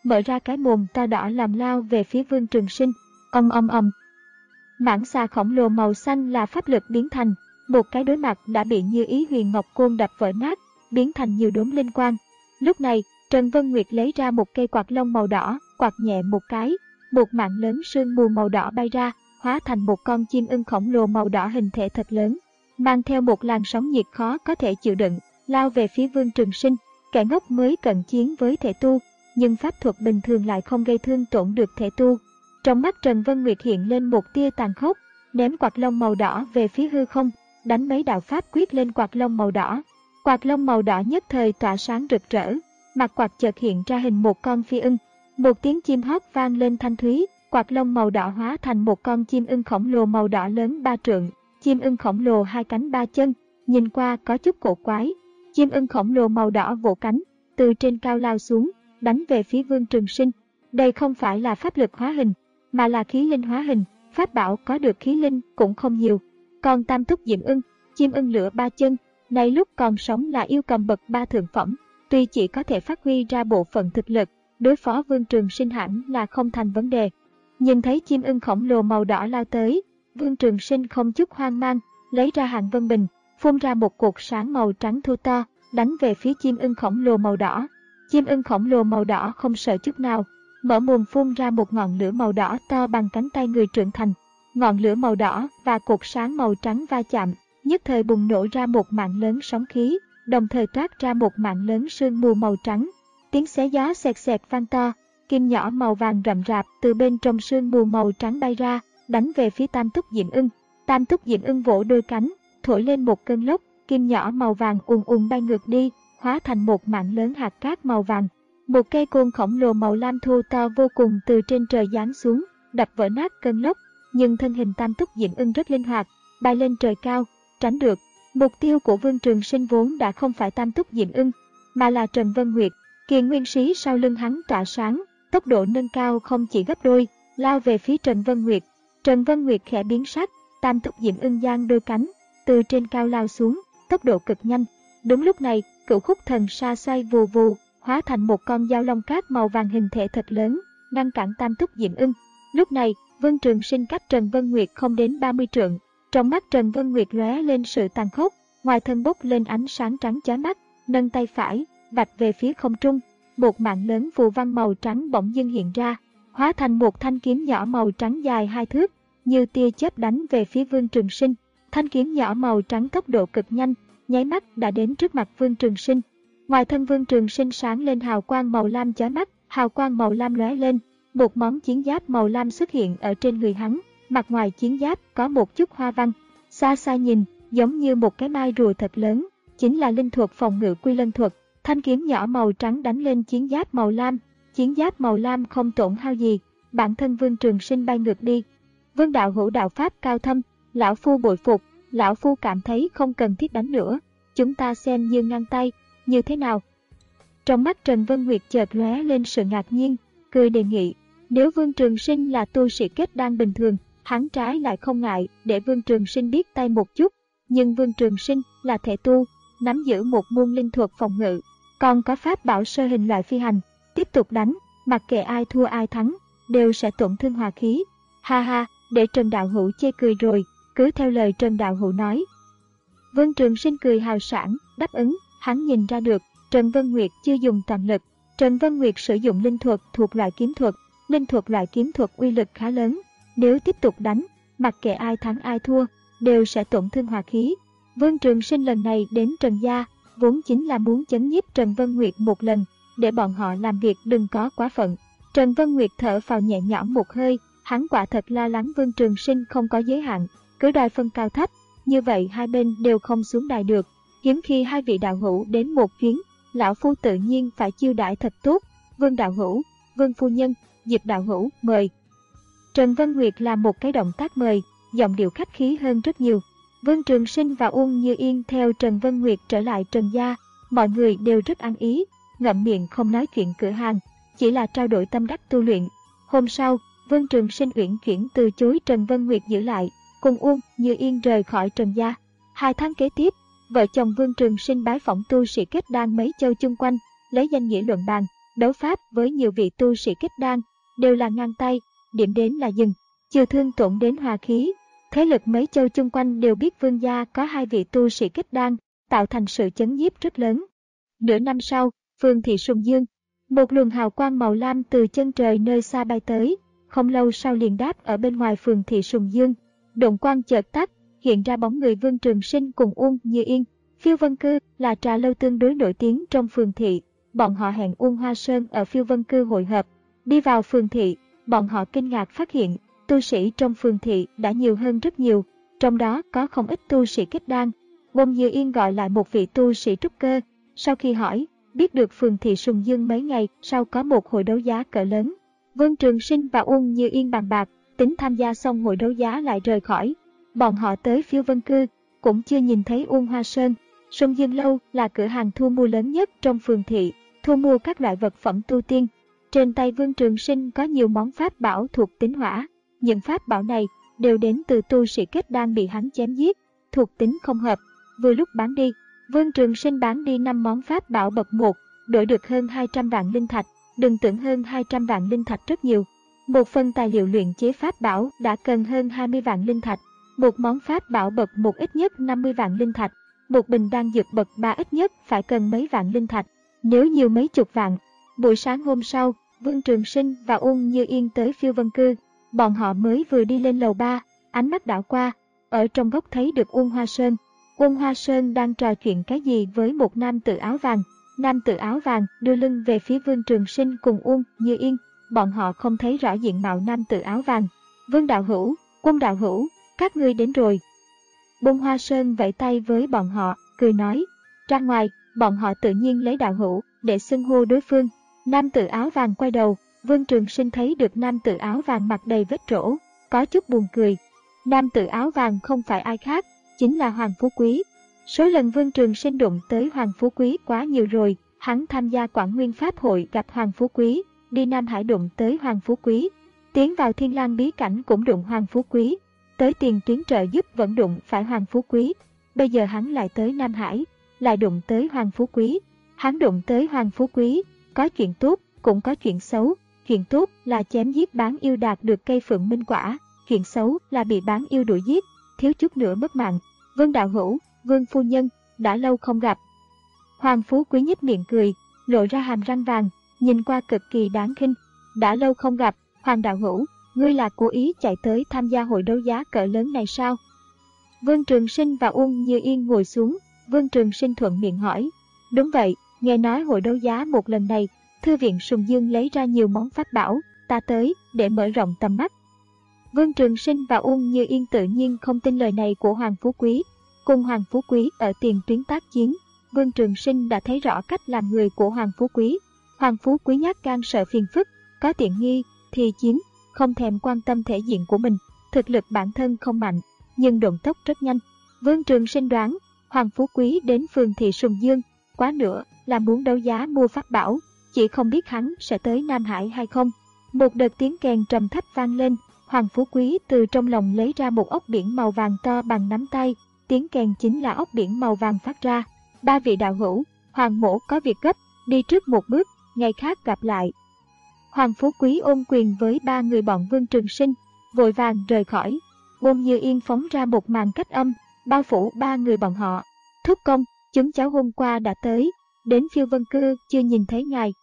mở ra cái mồm to đỏ làm lao về phía Vương Trường Sinh. Ầm ầm ầm. Mãng xà khổng lồ màu xanh là pháp lực biến thành, một cái đối mặt đã bị Như Ý Huyền Ngọc Côn đập vỡ nát, biến thành nhiều đốm linh quang. Lúc này, Trần Vân Nguyệt lấy ra một cây quạt lông màu đỏ, quạt nhẹ một cái, một mảng lớn sương mù màu đỏ bay ra, hóa thành một con chim ưng khổng lồ màu đỏ hình thể thật lớn, mang theo một làn sóng nhiệt khó có thể chịu đựng, lao về phía Vương Trường Sinh. Kẻ ngốc mới cận chiến với thể tu, nhưng pháp thuật bình thường lại không gây thương tổn được thể tu. Trong mắt Trần Vân Nguyệt hiện lên một tia tàn khốc, ném quạt lông màu đỏ về phía hư không, đánh mấy đạo pháp quyết lên quạt lông màu đỏ. Quạt lông màu đỏ nhất thời tỏa sáng rực rỡ, mặt quạt chợt hiện ra hình một con phi ưng. Một tiếng chim hót vang lên thanh thúy, quạt lông màu đỏ hóa thành một con chim ưng khổng lồ màu đỏ lớn ba trượng. Chim ưng khổng lồ hai cánh ba chân, nhìn qua có chút cổ quái. Chim ưng khổng lồ màu đỏ vỗ cánh, từ trên cao lao xuống, đánh về phía Vương Trường Sinh. Đây không phải là pháp lực hóa hình, mà là khí linh hóa hình. Pháp bảo có được khí linh cũng không nhiều. Còn tam túc diệm ưng, chim ưng lửa ba chân, nay lúc còn sống là yêu cầm bậc ba thượng phẩm, tuy chỉ có thể phát huy ra bộ phận thực lực, đối phó Vương Trường Sinh hẳn là không thành vấn đề. Nhìn thấy chim ưng khổng lồ màu đỏ lao tới, Vương Trường Sinh không chút hoang mang, lấy ra Hàng Vân Bình, phun ra một cột sáng màu trắng thô to, đánh về phía chim ưng khổng lồ màu đỏ. Chim ưng khổng lồ màu đỏ không sợ chút nào, mở mồm phun ra một ngọn lửa màu đỏ to bằng cánh tay người trưởng thành. Ngọn lửa màu đỏ và cột sáng màu trắng va chạm, nhất thời bùng nổ ra một mảng lớn sóng khí, đồng thời toát ra một mảng lớn sương mù màu trắng. Tiếng xé gió xẹt xẹt vang to, kim nhỏ màu vàng rậm rạp từ bên trong sương mù màu trắng bay ra, đánh về phía tam túc diệm ưng. Tam túc diệm ưng vỗ đôi cánh, thổi lên một cơn lốc, kim nhỏ màu vàng ùn ùn bay ngược đi, hóa thành một mảng lớn hạt cát màu vàng. Một cây côn khổng lồ màu lam thô to vô cùng từ trên trời giáng xuống, đập vỡ nát cơn lốc. Nhưng thân hình tam túc diệm ưng rất linh hoạt, bay lên trời cao, tránh được. Mục tiêu của Vương Trường Sinh vốn đã không phải tam túc diệm ưng, mà là Trần Vân Nguyệt. Kiền nguyên sĩ sau lưng hắn tỏa sáng, tốc độ nâng cao không chỉ gấp đôi, lao về phía Trần Vân Nguyệt. Trần Vân Nguyệt khẽ biến sắc, tam túc diệm ưng giang đôi cánh, từ trên cao lao xuống, tốc độ cực nhanh. Đúng lúc này, cửu khúc thần sa xoay vù vù, hóa thành một con dao long cát màu vàng hình thể thật lớn, ngăn cản tam túc diệm ưng. Lúc này, Vương Trường Sinh cách Trần Vân Nguyệt không đến ba mươi trượng. Trong mắt Trần Vân Nguyệt lóe lên sự tàn khốc, ngoài thân bốc lên ánh sáng trắng chói mắt, nâng tay phải, vạch về phía không trung. Một mảng lớn phù văn màu trắng bỗng dưng hiện ra, hóa thành một thanh kiếm nhỏ màu trắng dài hai thước, như tia chớp đánh về phía Vương Trường Sinh. Thanh kiếm nhỏ màu trắng tốc độ cực nhanh, nháy mắt đã đến trước mặt Vương Trường Sinh. Ngoài thân Vương Trường Sinh sáng lên hào quang màu lam chói mắt, hào quang màu lam lóe lên, một món chiến giáp màu lam xuất hiện ở trên người hắn. Mặt ngoài chiến giáp có một chút hoa văn, xa xa nhìn giống như một cái mai rùa thật lớn, chính là linh thuật phòng ngự Quy Lân thuật. Thanh kiếm nhỏ màu trắng đánh lên chiến giáp màu lam, chiến giáp màu lam không tổn hao gì, bản thân Vương Trường Sinh bay ngược đi. Vương đạo hữu đạo pháp cao thâm, lão phu bội phục, lão phu cảm thấy không cần thiết đánh nữa, chúng ta xem như ngang tay, như thế nào? Trong mắt Trần Vân Nguyệt chợt lóe lên sự ngạc nhiên, cười đề nghị. Nếu Vương Trường Sinh là tu sĩ kết đan bình thường, hắn trái lại không ngại để Vương Trường Sinh biết tay một chút, nhưng Vương Trường Sinh là thể tu, nắm giữ một môn linh thuật phòng ngự, còn có pháp bảo sơ hình loại phi hành, tiếp tục đánh, mặc kệ ai thua ai thắng, đều sẽ tổn thương hòa khí. Ha ha, để Trần đạo hữu chê cười rồi, cứ theo lời Trần đạo hữu nói. Vương Trường Sinh cười hào sảng, đáp ứng. Hắn nhìn ra được Trần Vân Nguyệt chưa dùng toàn lực. Trần Vân Nguyệt sử dụng linh thuật thuộc loại kiếm thuật, linh thuật loại kiếm thuật uy lực khá lớn, nếu tiếp tục đánh, mặc kệ ai thắng ai thua, đều sẽ tổn thương hòa khí. Vương Trường Sinh lần này đến Trần gia, vốn chính là muốn chấn nhiếp Trần Vân Nguyệt một lần, để bọn họ làm việc đừng có quá phận. Trần Vân Nguyệt thở phào nhẹ nhõm một hơi, hắn quả thật lo lắng Vương Trường Sinh không có giới hạn, cứ đòi phân cao thấp, như vậy hai bên đều không xuống đài được. Hiếm khi hai vị đạo hữu đến một chuyến, lão phu tự nhiên phải chiêu đãi thật tốt. Vương đạo hữu, Vương phu nhân, Diệp đạo hữu, mời. Trần Vân Nguyệt làm một cái động tác mời, giọng điệu khách khí hơn rất nhiều. Vương Trường Sinh và Uông Như Yên theo Trần Vân Nguyệt trở lại Trần gia, mọi người đều rất ăn ý, ngậm miệng không nói chuyện cửa hàng, chỉ là trao đổi tâm đắc tu luyện. Hôm sau, Vương Trường Sinh uyển chuyển từ chối Trần Vân Nguyệt giữ lại, cùng Uông Như Yên rời khỏi Trần gia. Hai tháng kế tiếp, vợ chồng Vương Trường Sinh bái phỏng tu sĩ kết đan mấy châu chung quanh, lấy danh nghĩa luận bàn. đấu pháp với nhiều vị tu sĩ kết đan, đều là ngang tay, điểm đến là dừng, chưa thương tổn đến hòa khí. Thế lực mấy châu chung quanh đều biết Vương gia có hai vị tu sĩ kết đan, tạo thành sự chấn nhiếp rất lớn. Nửa năm sau, Phương thị Sùng Dương, một luồng hào quang màu lam từ chân trời nơi xa bay tới, không lâu sau liền đáp ở bên ngoài phường thị Sùng Dương. Độn quang chợt tắt, hiện ra bóng người Vương Trường Sinh cùng Uông Như Yên. Phiêu Vân Cư là trà lâu tương đối nổi tiếng trong phường thị, bọn họ hẹn Uông Hoa Sơn ở Phiêu Vân Cư hội hợp. Đi vào phường thị, bọn họ kinh ngạc phát hiện, tu sĩ trong phường thị đã nhiều hơn rất nhiều, trong đó có không ít tu sĩ kết đan. Uông Như Yên gọi lại một vị tu sĩ trúc cơ, sau khi hỏi, biết được phường thị Sùng Dương mấy ngày sau có một hội đấu giá cỡ lớn. Vương Trường Sinh và Uông Như Yên bàn bạc, tính tham gia xong hội đấu giá lại rời khỏi. Bọn họ tới Phiêu Vân Cư, cũng chưa nhìn thấy Uông Hoa Sơn. Sùng Dương Lâu là cửa hàng thu mua lớn nhất trong phường thị, thu mua các loại vật phẩm tu tiên. Trên tay Vương Trường Sinh có nhiều món pháp bảo thuộc tính hỏa. Những pháp bảo này đều đến từ tu sĩ kết đan bị hắn chém giết, thuộc tính không hợp. Vừa lúc bán đi, Vương Trường Sinh bán đi năm món pháp bảo bậc một, đổi được hơn hai trăm vạn linh thạch. Đừng tưởng hơn hai trăm vạn linh thạch rất nhiều. Một phần tài liệu luyện chế pháp bảo đã cần hơn hai mươi vạn linh thạch. Một món pháp bảo bậc một ít nhất năm mươi vạn linh thạch. Một bình đan dược bậc ba ít nhất phải cần mấy vạn linh thạch, nếu nhiều mấy chục vạn. Buổi sáng hôm sau, Vương Trường Sinh và Uông Như Yên tới Phiêu Vân Cư. Bọn họ mới vừa đi lên lầu ba, ánh mắt đảo qua, ở trong góc thấy được Uông Hoa Sơn. Uông Hoa Sơn đang trò chuyện cái gì với một nam tử áo vàng. Nam tử áo vàng đưa lưng về phía Vương Trường Sinh cùng Uông Như Yên, bọn họ không thấy rõ diện mạo nam tử áo vàng. Vương đạo hữu, Uông đạo hữu, các ngươi đến rồi. Uông Hoa Sơn vẫy tay với bọn họ, cười nói, ra ngoài. Bọn họ tự nhiên lấy đạo hữu để xưng hô đối phương. Nam tử áo vàng quay đầu, Vương Trường Sinh thấy được nam tử áo vàng mặt đầy vết trổ, có chút buồn cười. Nam tử áo vàng không phải ai khác, chính là Hoàng Phú Quý. Số lần Vương Trường Sinh đụng tới Hoàng Phú Quý quá nhiều rồi, hắn tham gia Quảng Nguyên Pháp hội gặp Hoàng Phú Quý, đi Nam Hải đụng tới Hoàng Phú Quý, tiến vào Thiên Lang bí cảnh cũng đụng Hoàng Phú Quý, tới tiền tuyến trợ giúp vẫn đụng phải Hoàng Phú Quý. Bây giờ hắn lại tới Nam Hải, lại đụng tới Hoàng Phú Quý. Hắn đụng tới Hoàng Phú Quý, có chuyện tốt, cũng có chuyện xấu. Chuyện tốt là chém giết bán yêu đạt được cây phượng minh quả, chuyện xấu là bị bán yêu đuổi giết, thiếu chút nữa mất mạng. Vương đạo hữu, Vương phu nhân, đã lâu không gặp. Hoàng Phú Quý nhếch miệng cười, lộ ra hàm răng vàng, nhìn qua cực kỳ đáng khinh. Đã lâu không gặp, Hoàng đạo hữu, ngươi là cố ý chạy tới tham gia hội đấu giá cỡ lớn này sao? Vương Trường Sinh và Uông Như Yên ngồi xuống, Vương Trường Sinh thuận miệng hỏi. Đúng vậy, nghe nói hội đấu giá một lần này, Thư viện Sùng Dương lấy ra nhiều món pháp bảo, ta tới để mở rộng tầm mắt. Vương Trường Sinh và Uông Như Yên tự nhiên không tin lời này của Hoàng Phú Quý. Cùng Hoàng Phú Quý ở tiền tuyến tác chiến, Vương Trường Sinh đã thấy rõ cách làm người của Hoàng Phú Quý. Hoàng Phú Quý nhát gan sợ phiền phức, có tiện nghi thì chiến, không thèm quan tâm thể diện của mình. Thực lực bản thân không mạnh, nhưng độn tốc rất nhanh. Vương Trường Sinh đoán Hoàng Phú Quý đến phường thị Sùng Dương, quá nữa là muốn đấu giá mua pháp bảo, chỉ không biết hắn sẽ tới Nam Hải hay không. Một đợt tiếng kèn trầm thấp vang lên, Hoàng Phú Quý từ trong lòng lấy ra một ốc biển màu vàng to bằng nắm tay, tiếng kèn chính là ốc biển màu vàng phát ra. Ba vị đạo hữu, Hoàng mỗ có việc gấp, đi trước một bước, ngày khác gặp lại. Hoàng Phú Quý ôm quyền với ba người bọn Vương Trường Sinh, vội vàng rời khỏi. Uông Như Yên phóng ra một màn cách âm, bao phủ ba người bọn họ. Thúc công, chúng cháu hôm qua đã tới, đến Phiêu Vân Cư chưa nhìn thấy ngài.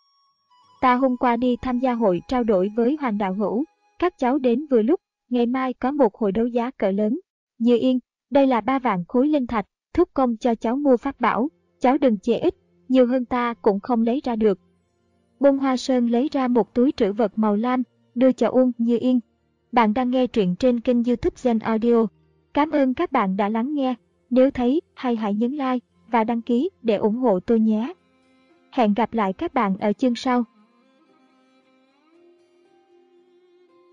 Ta hôm qua đi tham gia hội trao đổi với Hoàng đạo hữu, các cháu đến vừa lúc, ngày mai có một hội đấu giá cỡ lớn. Như Yên, đây là ba vạn khối linh thạch, thúc công cho cháu mua pháp bảo, cháu đừng chê ít, nhiều hơn ta cũng không lấy ra được. Uông Hoa Sơn lấy ra một túi trữ vật màu lam, đưa cho Uông Như Yên. Bạn đang nghe truyện trên kênh YouTube Gen Audio. Cảm ơn các bạn đã lắng nghe. Nếu thấy hay hãy nhấn like và đăng ký để ủng hộ tôi nhé. Hẹn gặp lại các bạn ở chương sau.